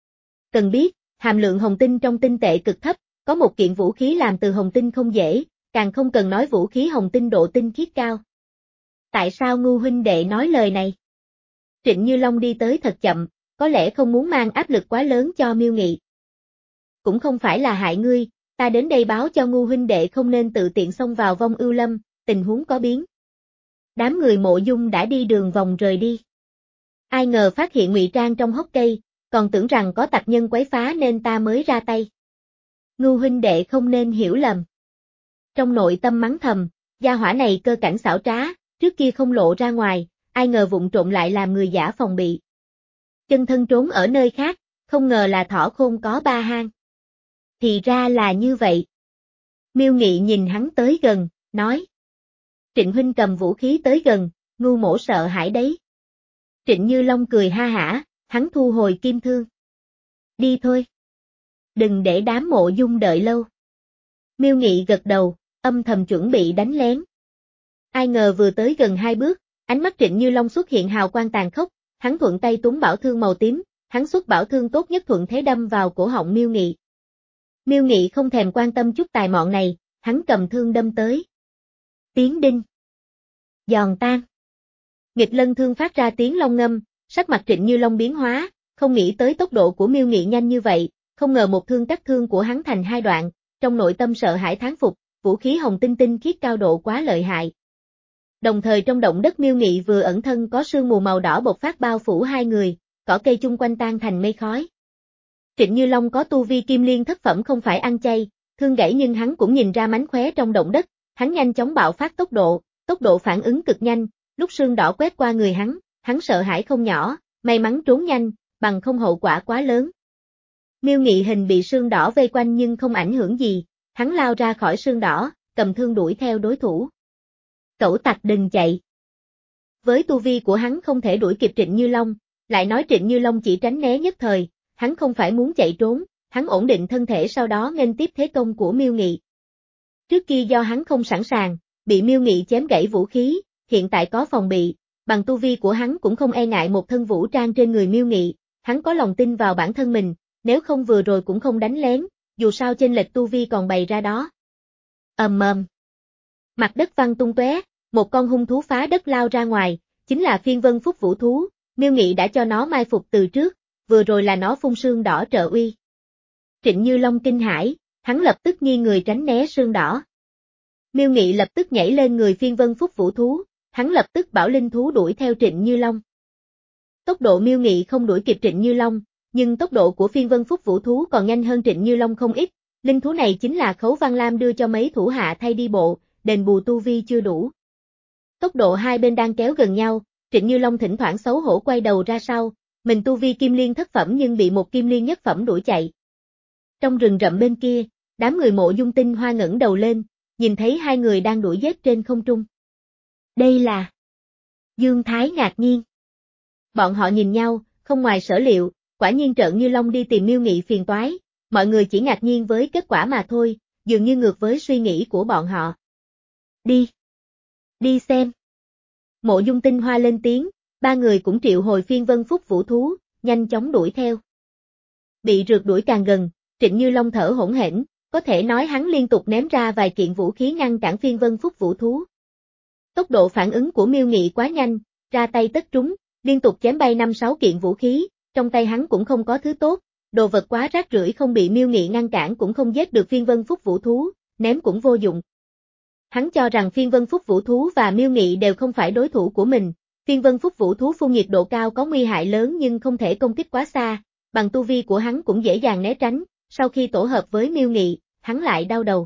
Cần biết, hàm lượng hồng tinh trong tinh tệ cực thấp, có một kiện vũ khí làm từ hồng tinh không dễ, càng không cần nói vũ khí hồng tinh độ tinh khiết cao. Tại sao Ngưu huynh đệ nói lời này? Trịnh Như Long đi tới thật chậm, có lẽ không muốn mang áp lực quá lớn cho Miêu Nghị. Cũng không phải là hại ngươi, ta đến đây báo cho Ngưu huynh đệ không nên tự tiện xông vào Vong Ưu Lâm, tình huống có biến. Đám người Mộ Dung đã đi đường vòng rời đi. Ai ngờ phát hiện ngụy trang trong hốc cây, còn tưởng rằng có tặc nhân quấy phá nên ta mới ra tay. Ngưu huynh đệ không nên hiểu lầm. Trong nội tâm mắng thầm, gia hỏa này cơ cảnh xảo trá, trước kia không lộ ra ngoài, ai ngờ vụng trộm lại làm người giả phòng bị. Chân thân trốn ở nơi khác, không ngờ là thỏ khôn có ba hang. Thì ra là như vậy. Miêu Nghị nhìn hắn tới gần, nói. Trịnh huynh cầm vũ khí tới gần, Ngưu mỗ sợ hãi đấy. Trịnh Như Long cười ha hả, hắn thu hồi kim thương. Đi thôi. Đừng để đám Mộ Dung đợi lâu. Miêu Nghị gật đầu, âm thầm chuẩn bị đánh lén. Ai ngờ vừa tới gần hai bước, ánh mắt Trịnh Như Long xuất hiện hào quang tàn khốc, hắn thuận tay túm bảo thương màu tím, hắn xuất bảo thương tốt nhất thuận thế đâm vào cổ họng Miêu Nghị. Miêu Nghị không thèm quan tâm chút tài mọn này, hắn cầm thương đâm tới. Tiếng đinh. Giòn tan. Nghịch lân thương phát ra tiếng long ngâm, sắc mặt Trịnh Như Long biến hóa, không nghĩ tới tốc độ của Miêu Nghị nhanh như vậy, không ngờ một thương cắt thương của hắn thành hai đoạn, trong nội tâm sợ hãi thán phục, vũ khí hồng tinh tinh khiết cao độ quá lợi hại. Đồng thời trong động đất Miêu Nghị vừa ẩn thân có sương mù màu đỏ bộc phát bao phủ hai người, cỏ cây chung quanh tan thành mây khói. Trịnh Như Long có tu vi kim liên thất phẩm không phải ăn chay, thương gãy nhưng hắn cũng nhìn ra mánh khóe trong động đất, hắn nhanh chóng bạo phát tốc độ, tốc độ phản ứng cực nhanh, lúc sương đỏ quét qua người hắn, hắn sợ hãi không nhỏ, may mắn trốn nhanh, bằng không hậu quả quá lớn. Miêu Nghị hình bị sương đỏ vây quanh nhưng không ảnh hưởng gì, hắn lao ra khỏi sương đỏ, cầm thương đuổi theo đối thủ. Cẩu tặc đừng chạy. Với tu vi của hắn không thể đuổi kịp Trịnh Như Long, lại nói Trịnh Như Long chỉ tránh né nhất thời, hắn không phải muốn chạy trốn, hắn ổn định thân thể sau đó nghênh tiếp thế công của Miêu Nghị. Trước kia do hắn không sẵn sàng, bị Miêu Nghị chém gãy vũ khí, hiện tại có phòng bị, bằng tu vi của hắn cũng không e ngại một thân vũ trang trên người Miêu Nghị, hắn có lòng tin vào bản thân mình, nếu không vừa rồi cũng không đánh lén, dù sao chênh lệch tu vi còn bày ra đó. Ầm ầm. Mặt đất văng tung tóe, một con hung thú phá đất lao ra ngoài, chính là Phiên Vân Phúc Vũ thú, Miêu Nghị đã cho nó mai phục từ trước, vừa rồi là nó phun sương đỏ trợ uy. Trịnh Như Long kinh hãi, hắn lập tức nghiêng người tránh né sương đỏ. Miêu Nghị lập tức nhảy lên người Phiên Vân Phúc Vũ thú, hắn lập tức bảo linh thú đuổi theo Trịnh Như Long. Tốc độ Miêu Nghị không đuổi kịp Trịnh Như Long, nhưng tốc độ của Phiên Vân Phúc Vũ thú còn nhanh hơn Trịnh Như Long không ít, linh thú này chính là Khấu Văn Lam đưa cho mấy thủ hạ thay đi bộ, đền bù tu vi chưa đủ. Tốc độ hai bên đang kéo gần nhau, Trịnh Như Long thỉnh thoảng xấu hổ quay đầu ra sau, mình tu vi kim liên thất phẩm nhưng bị một kim liên nhất phẩm đuổi chạy. Trong rừng rậm bên kia, đám người Mộ Dung Tinh Hoa ngẩng đầu lên, nhìn thấy hai người đang đuổi giết trên không trung. Đây là... Dương Thái ngạc nhiên. Bọn họ nhìn nhau, không ngoài sở liệu, quả nhiên Trợn Như Long đi tìm Miêu Nghị phiền toái, mọi người chỉ ngạc nhiên với kết quả mà thôi, dường như ngược với suy nghĩ của bọn họ. Đi. Đi xem. Mộ Dung Tinh Hoa lên tiếng, ba người cũng triệu hồi phiên vân phúc vũ thú, nhanh chóng đuổi theo. Bị rượt đuổi càng gần, Trịnh Như Long thở hổn hển, có thể nói hắn liên tục ném ra vài kiện vũ khí ngăn cản phiên vân phúc vũ thú. Tốc độ phản ứng của Miêu Nghị quá nhanh, ra tay tất trúng, liên tục chém bay năm sáu kiện vũ khí, trong tay hắn cũng không có thứ tốt, đồ vật quá rác rưởi không bị Miêu Nghị ngăn cản cũng không giết được phiên vân phúc vũ thú, ném cũng vô dụng. Hắn cho rằng phiên vân phúc vũ thú và Miêu Nghị đều không phải đối thủ của mình, phiên vân phúc vũ thú phun nhiệt độ cao có nguy hại lớn nhưng không thể công kích quá xa, bằng tu vi của hắn cũng dễ dàng né tránh, sau khi tổ hợp với Miêu Nghị, hắn lại đau đầu.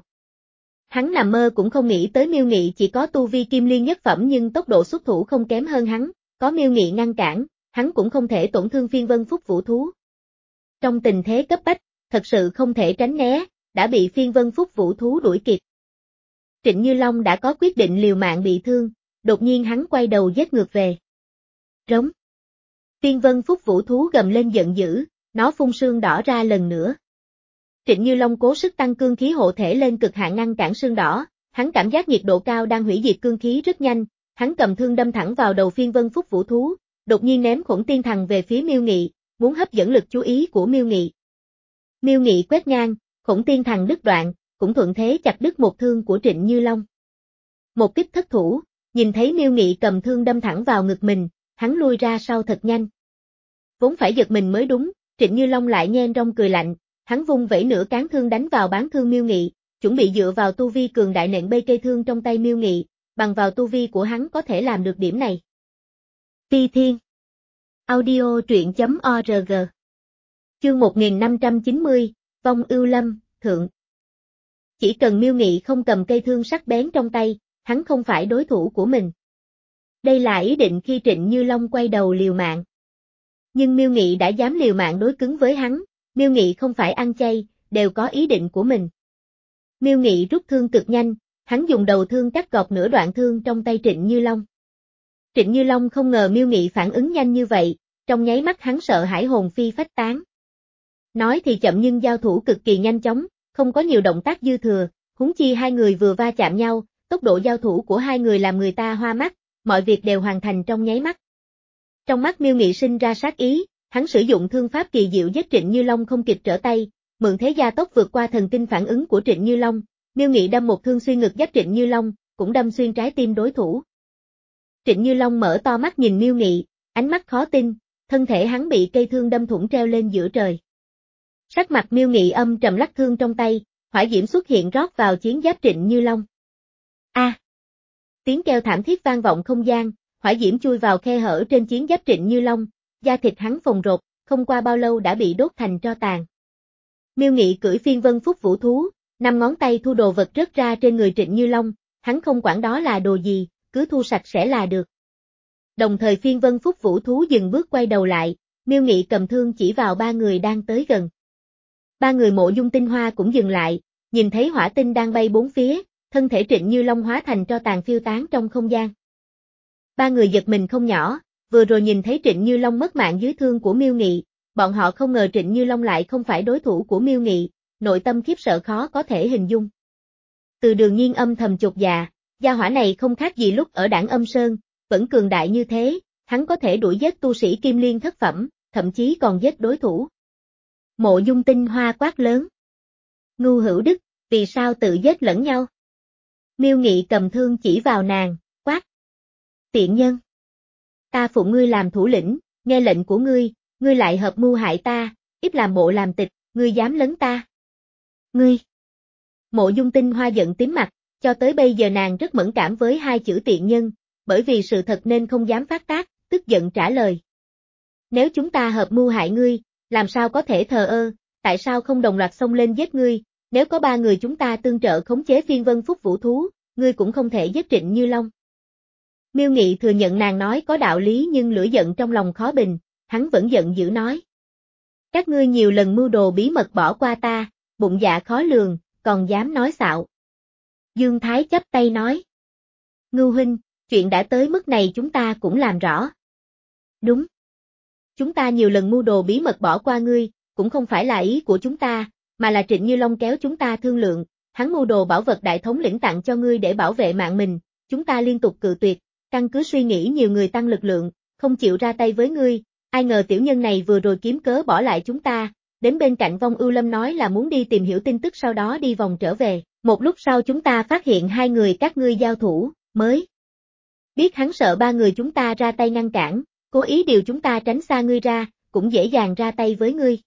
Hắn nằm mơ cũng không nghĩ tới Miêu Nghị chỉ có tu vi kim liên nhất phẩm nhưng tốc độ xuất thủ không kém hơn hắn, có Miêu Nghị ngăn cản, hắn cũng không thể tổn thương phiên vân phúc vũ thú. Trong tình thế cấp bách, thật sự không thể tránh né, đã bị phiên vân phúc vũ thú đuổi kịp. Trịnh Như Long đã có quyết định liều mạng bị thương, đột nhiên hắn quay đầu giết ngược về. Rống. Phiên vân phúc vũ thú gầm lên giận dữ, nó phun sương đỏ ra lần nữa. Trịnh Như Long cố sức tăng cương khí hộ thể lên cực hạn ngăn cản sương đỏ, hắn cảm giác nhiệt độ cao đang hủy diệt cương khí rất nhanh, hắn cầm thương đâm thẳng vào đầu phiên vân phúc vũ thú, đột nhiên ném Khổng Tiên Thần về phía Miêu Nghị, muốn hấp dẫn lực chú ý của Miêu Nghị. Miêu Nghị quét ngang, Khổng Tiên Thần đứt đoạn, cũng thuận thế chặt đứt một thương của Trịnh Như Long. Một kích thất thủ, nhìn thấy Miêu Nghị cầm thương đâm thẳng vào ngực mình, hắn lui ra sau thật nhanh. Vốn phải giật mình mới đúng, Trịnh Như Long lại nhen rong cười lạnh, hắn vung vẩy nửa cán thương đánh vào bán thương Miêu Nghị, chuẩn bị dựa vào tu vi cường đại nện bay cây thương trong tay Miêu Nghị, bằng vào tu vi của hắn có thể làm được điểm này. Phi Thiên Audio truyện chấm org Chương một nghìn năm trăm chín mươi, Vong Ưu Lâm, Thượng. Chỉ cần Miêu Nghị không cầm cây thương sắc bén trong tay, hắn không phải đối thủ của mình. Đây là ý định khi Trịnh Như Long quay đầu liều mạng. Nhưng Miêu Nghị đã dám liều mạng đối cứng với hắn, Miêu Nghị không phải ăn chay, đều có ý định của mình. Miêu Nghị rút thương cực nhanh, hắn dùng đầu thương cắt gọt nửa đoạn thương trong tay Trịnh Như Long. Trịnh Như Long không ngờ Miêu Nghị phản ứng nhanh như vậy, trong nháy mắt hắn sợ hãi hồn phi phách tán. Nói thì chậm nhưng giao thủ cực kỳ nhanh chóng, không có nhiều động tác dư thừa, huống chi hai người vừa va chạm nhau, tốc độ giao thủ của hai người làm người ta hoa mắt, mọi việc đều hoàn thành trong nháy mắt. Trong mắt Miêu Nghị sinh ra sát ý, hắn sử dụng thương pháp kỳ diệu giết Trịnh Như Long không kịp trở tay, mượn thế gia tốc vượt qua thần tinh phản ứng của Trịnh Như Long, Miêu Nghị đâm một thương xuyên ngực giáp Trịnh Như Long, cũng đâm xuyên trái tim đối thủ. Trịnh Như Long mở to mắt nhìn Miêu Nghị, ánh mắt khó tin, thân thể hắn bị cây thương đâm thủng treo lên giữa trời. Sắc mặt Miêu Nghị âm trầm lắc thương trong tay, hỏa diễm xuất hiện rót vào chiến giáp Trịnh Như Long. A! À. Tiếng kêu thảm thiết vang vọng không gian, hỏa diễm chui vào khe hở trên chiến giáp Trịnh Như Long, da thịt hắn phồng rộp, không qua bao lâu đã bị đốt thành tro tàn. Miêu Nghị cưỡi phiên vân phúc vũ thú, năm ngón tay thu đồ vật rớt ra trên người Trịnh Như Long, hắn không quản đó là đồ gì, cứ thu sạch sẽ là được. Đồng thời phiên vân phúc vũ thú dừng bước quay đầu lại, Miêu Nghị cầm thương chỉ vào ba người đang tới gần. Ba người Mộ Dung Tinh Hoa cũng dừng lại, nhìn thấy hỏa tinh đang bay bốn phía, thân thể Trịnh Như Long hóa thành tro tàn phiêu tán trong không gian. Ba người giật mình không nhỏ, vừa rồi nhìn thấy Trịnh Như Long mất mạng dưới thương của Miêu Nghị, bọn họ không ngờ Trịnh Như Long lại không phải đối thủ của Miêu Nghị, nội tâm khiếp sợ khó có thể hình dung. Từ Đường Nhiên âm thầm chột dạ, gia hỏa này không khác gì lúc ở Đảng Âm Sơn, vẫn cường đại như thế, hắn có thể đuổi giết tu sĩ kim liên thất phẩm, thậm chí còn giết đối thủ. Mộ Dung Tinh Hoa quát lớn. Ngu Hữu Đức, vì sao tự giết lẫn nhau? Miêu Nghị cầm thương chỉ vào nàng, quát. Tiện nhân. Ta phụ ngươi làm thủ lĩnh, nghe lệnh của ngươi, ngươi lại hợp mưu hại ta, ít làm bộ làm tịch, ngươi dám lấn ta. Ngươi. Mộ Dung Tinh Hoa giận tím mặt, cho tới bây giờ nàng rất mẫn cảm với hai chữ tiện nhân, bởi vì sự thật nên không dám phát tác, tức giận trả lời. Nếu chúng ta hợp mưu hại ngươi, làm sao có thể thờ ơ, tại sao không đồng loạt xông lên giết ngươi, nếu có ba người chúng ta tương trợ khống chế phiên vân phúc vũ thú, ngươi cũng không thể giết Trịnh Như Long. Miêu Nghị thừa nhận nàng nói có đạo lý nhưng lửa giận trong lòng khó bình, hắn vẫn giận dữ nói. Các ngươi nhiều lần mưu đồ bí mật bỏ qua ta, bụng dạ khó lường, còn dám nói xạo. Dương Thái chắp tay nói. Ngưu huynh, chuyện đã tới mức này chúng ta cũng làm rõ. Đúng. Chúng ta nhiều lần mưu đồ bí mật bỏ qua ngươi, cũng không phải là ý của chúng ta, mà là Trịnh Như Long kéo chúng ta thương lượng, hắn mưu đồ bảo vật đại thống lĩnh tặng cho ngươi để bảo vệ mạng mình, chúng ta liên tục cự tuyệt, căn cứ suy nghĩ nhiều người tăng lực lượng, không chịu ra tay với ngươi, ai ngờ tiểu nhân này vừa rồi kiếm cớ bỏ lại chúng ta, đến bên cạnh Vong Ưu Lâm nói là muốn đi tìm hiểu tin tức sau đó đi vòng trở về, một lúc sau chúng ta phát hiện hai người các ngươi giao thủ, mới biết hắn sợ ba người chúng ta ra tay ngăn cản, cố ý điều chúng ta tránh xa ngươi ra, cũng dễ dàng ra tay với ngươi.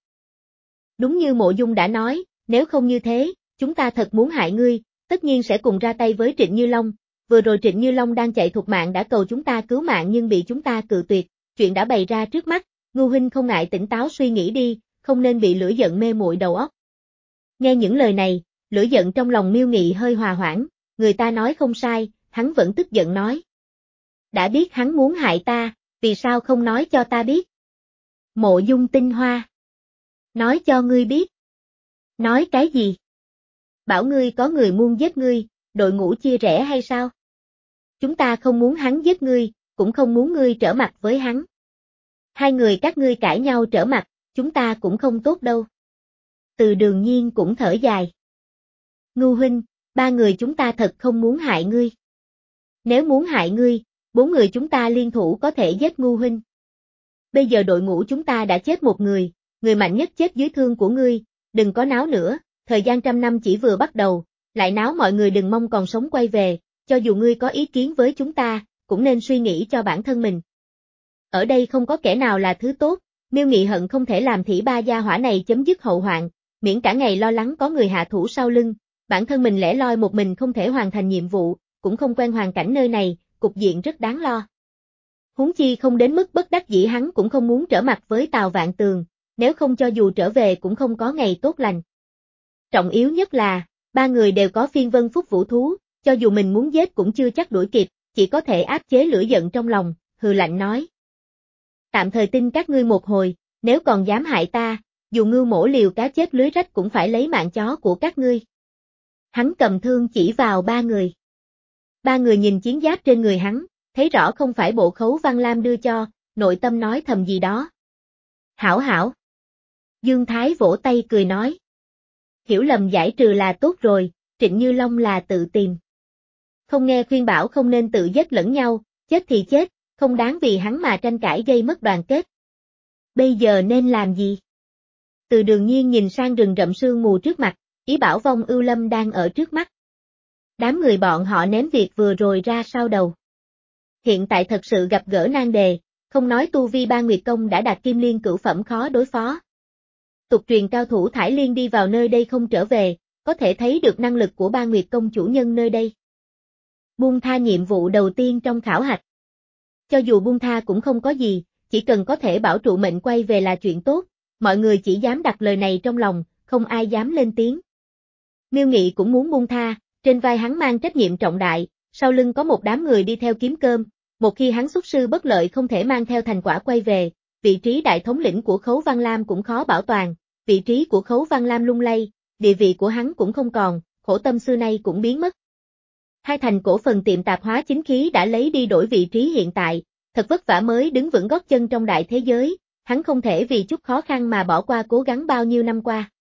Đúng như Mộ Dung đã nói, nếu không như thế, chúng ta thật muốn hại ngươi, tất nhiên sẽ cùng ra tay với Trịnh Như Long, vừa rồi Trịnh Như Long đang chạy thục mạng đã cầu chúng ta cứu mạng nhưng bị chúng ta cự tuyệt, chuyện đã bày ra trước mắt, Ngưu huynh không ngại tỉnh táo suy nghĩ đi, không nên bị lửa giận mê muội đầu óc. Nghe những lời này, lửa giận trong lòng Miêu Nghị hơi hòa hoãn, người ta nói không sai, hắn vẫn tức giận nói. Đã biết hắn muốn hại ta, vì sao không nói cho ta biết? Mộ Dung Tinh Hoa. Nói cho ngươi biết. Nói cái gì? Bảo ngươi có người muốn giết ngươi, đội ngũ chia rẽ hay sao? Chúng ta không muốn hắn giết ngươi, cũng không muốn ngươi trở mặt với hắn. Hai người các ngươi cãi nhau trở mặt, chúng ta cũng không tốt đâu. Từ Đường Nhiên cũng thở dài. Ngưu huynh, ba người chúng ta thật không muốn hại ngươi. Nếu muốn hại ngươi, bốn người chúng ta liên thủ có thể giết Ngưu huynh. Bây giờ đội ngũ chúng ta đã chết một người, người mạnh nhất chết dưới thương của ngươi, đừng có náo nữa, thời gian trăm năm chỉ vừa bắt đầu, lại náo mọi người đừng mong còn sống quay về, cho dù ngươi có ý kiến với chúng ta, cũng nên suy nghĩ cho bản thân mình. Ở đây không có kẻ nào là thứ tốt, Miêu Nghị hận không thể làm thỉ ba gia hỏa này chấm dứt hậu hoạn, miễn cả ngày lo lắng có người hạ thủ sau lưng, bản thân mình lẻ loi một mình không thể hoàn thành nhiệm vụ, cũng không quen hoàn cảnh nơi này, cục diện rất đáng lo. Huống chi không đến mức bất đắc dĩ hắn cũng không muốn trở mặt với Tào Vạn Tường, nếu không cho dù trở về cũng không có ngày tốt lành. Trọng yếu nhất là, ba người đều có phiên vân phúc vũ thú, cho dù mình muốn giết cũng chưa chắc đuổi kịp, chỉ có thể áp chế lửa giận trong lòng, hừ lạnh nói. Tạm thời tin các ngươi một hồi, nếu còn dám hại ta, dù ngưu mổ liều cá chết lưới rách cũng phải lấy mạng chó của các ngươi. Hắn cầm thương chỉ vào ba người. Ba người nhìn chiến giáp trên người hắn, thấy rõ không phải bộ khấu Văn Lam đưa cho, nội tâm nói thầm gì đó. Hảo hảo. Dương Thái vỗ tay cười nói. Hiểu lầm giải trừ là tốt rồi, Trịnh Như Long là tự tìm. Không nghe khuyên bảo không nên tự giết lẫn nhau, chết thì chết, không đáng vì hắn mà tranh cãi gây mất đoàn kết. Bây giờ nên làm gì? Từ Đường Nhiên nhìn sang rừng rậm sương mù trước mặt, ý bảo Vong Ưu Lâm đang ở trước mắt. Đám người bọn họ ném việc vừa rồi ra sau đầu. Hiện tại thật sự gặp gỡ nan đề, không nói tu vi ba nguyệt công đã đạt kim liên cửu phẩm khó đối phó. Tục truyền cao thủ Thải Liên đi vào nơi đây không trở về, có thể thấy được năng lực của ba nguyệt công chủ nhân nơi đây. Buông tha nhiệm vụ đầu tiên trong khảo hạch. Cho dù buông tha cũng không có gì, chỉ cần có thể bảo trụ mệnh quay về là chuyện tốt, mọi người chỉ dám đặt lời này trong lòng, không ai dám lên tiếng. Miêu Nghị cũng muốn buông tha, trên vai hắn mang trách nhiệm trọng đại, sau lưng có một đám người đi theo kiếm cơm, một khi hắn xuất sư bất lợi không thể mang theo thành quả quay về, vị trí đại thống lĩnh của Khấu Văn Lam cũng khó bảo toàn, vị trí của Khấu Văn Lam lung lay, địa vị của hắn cũng không còn, khổ tâm xưa nay cũng biến mất. Hai thành cổ phần tiệm tạp hóa chính khí đã lấy đi đổi vị trí hiện tại, thật vất vả mới đứng vững gót chân trong đại thế giới, hắn không thể vì chút khó khăn mà bỏ qua cố gắng bao nhiêu năm qua.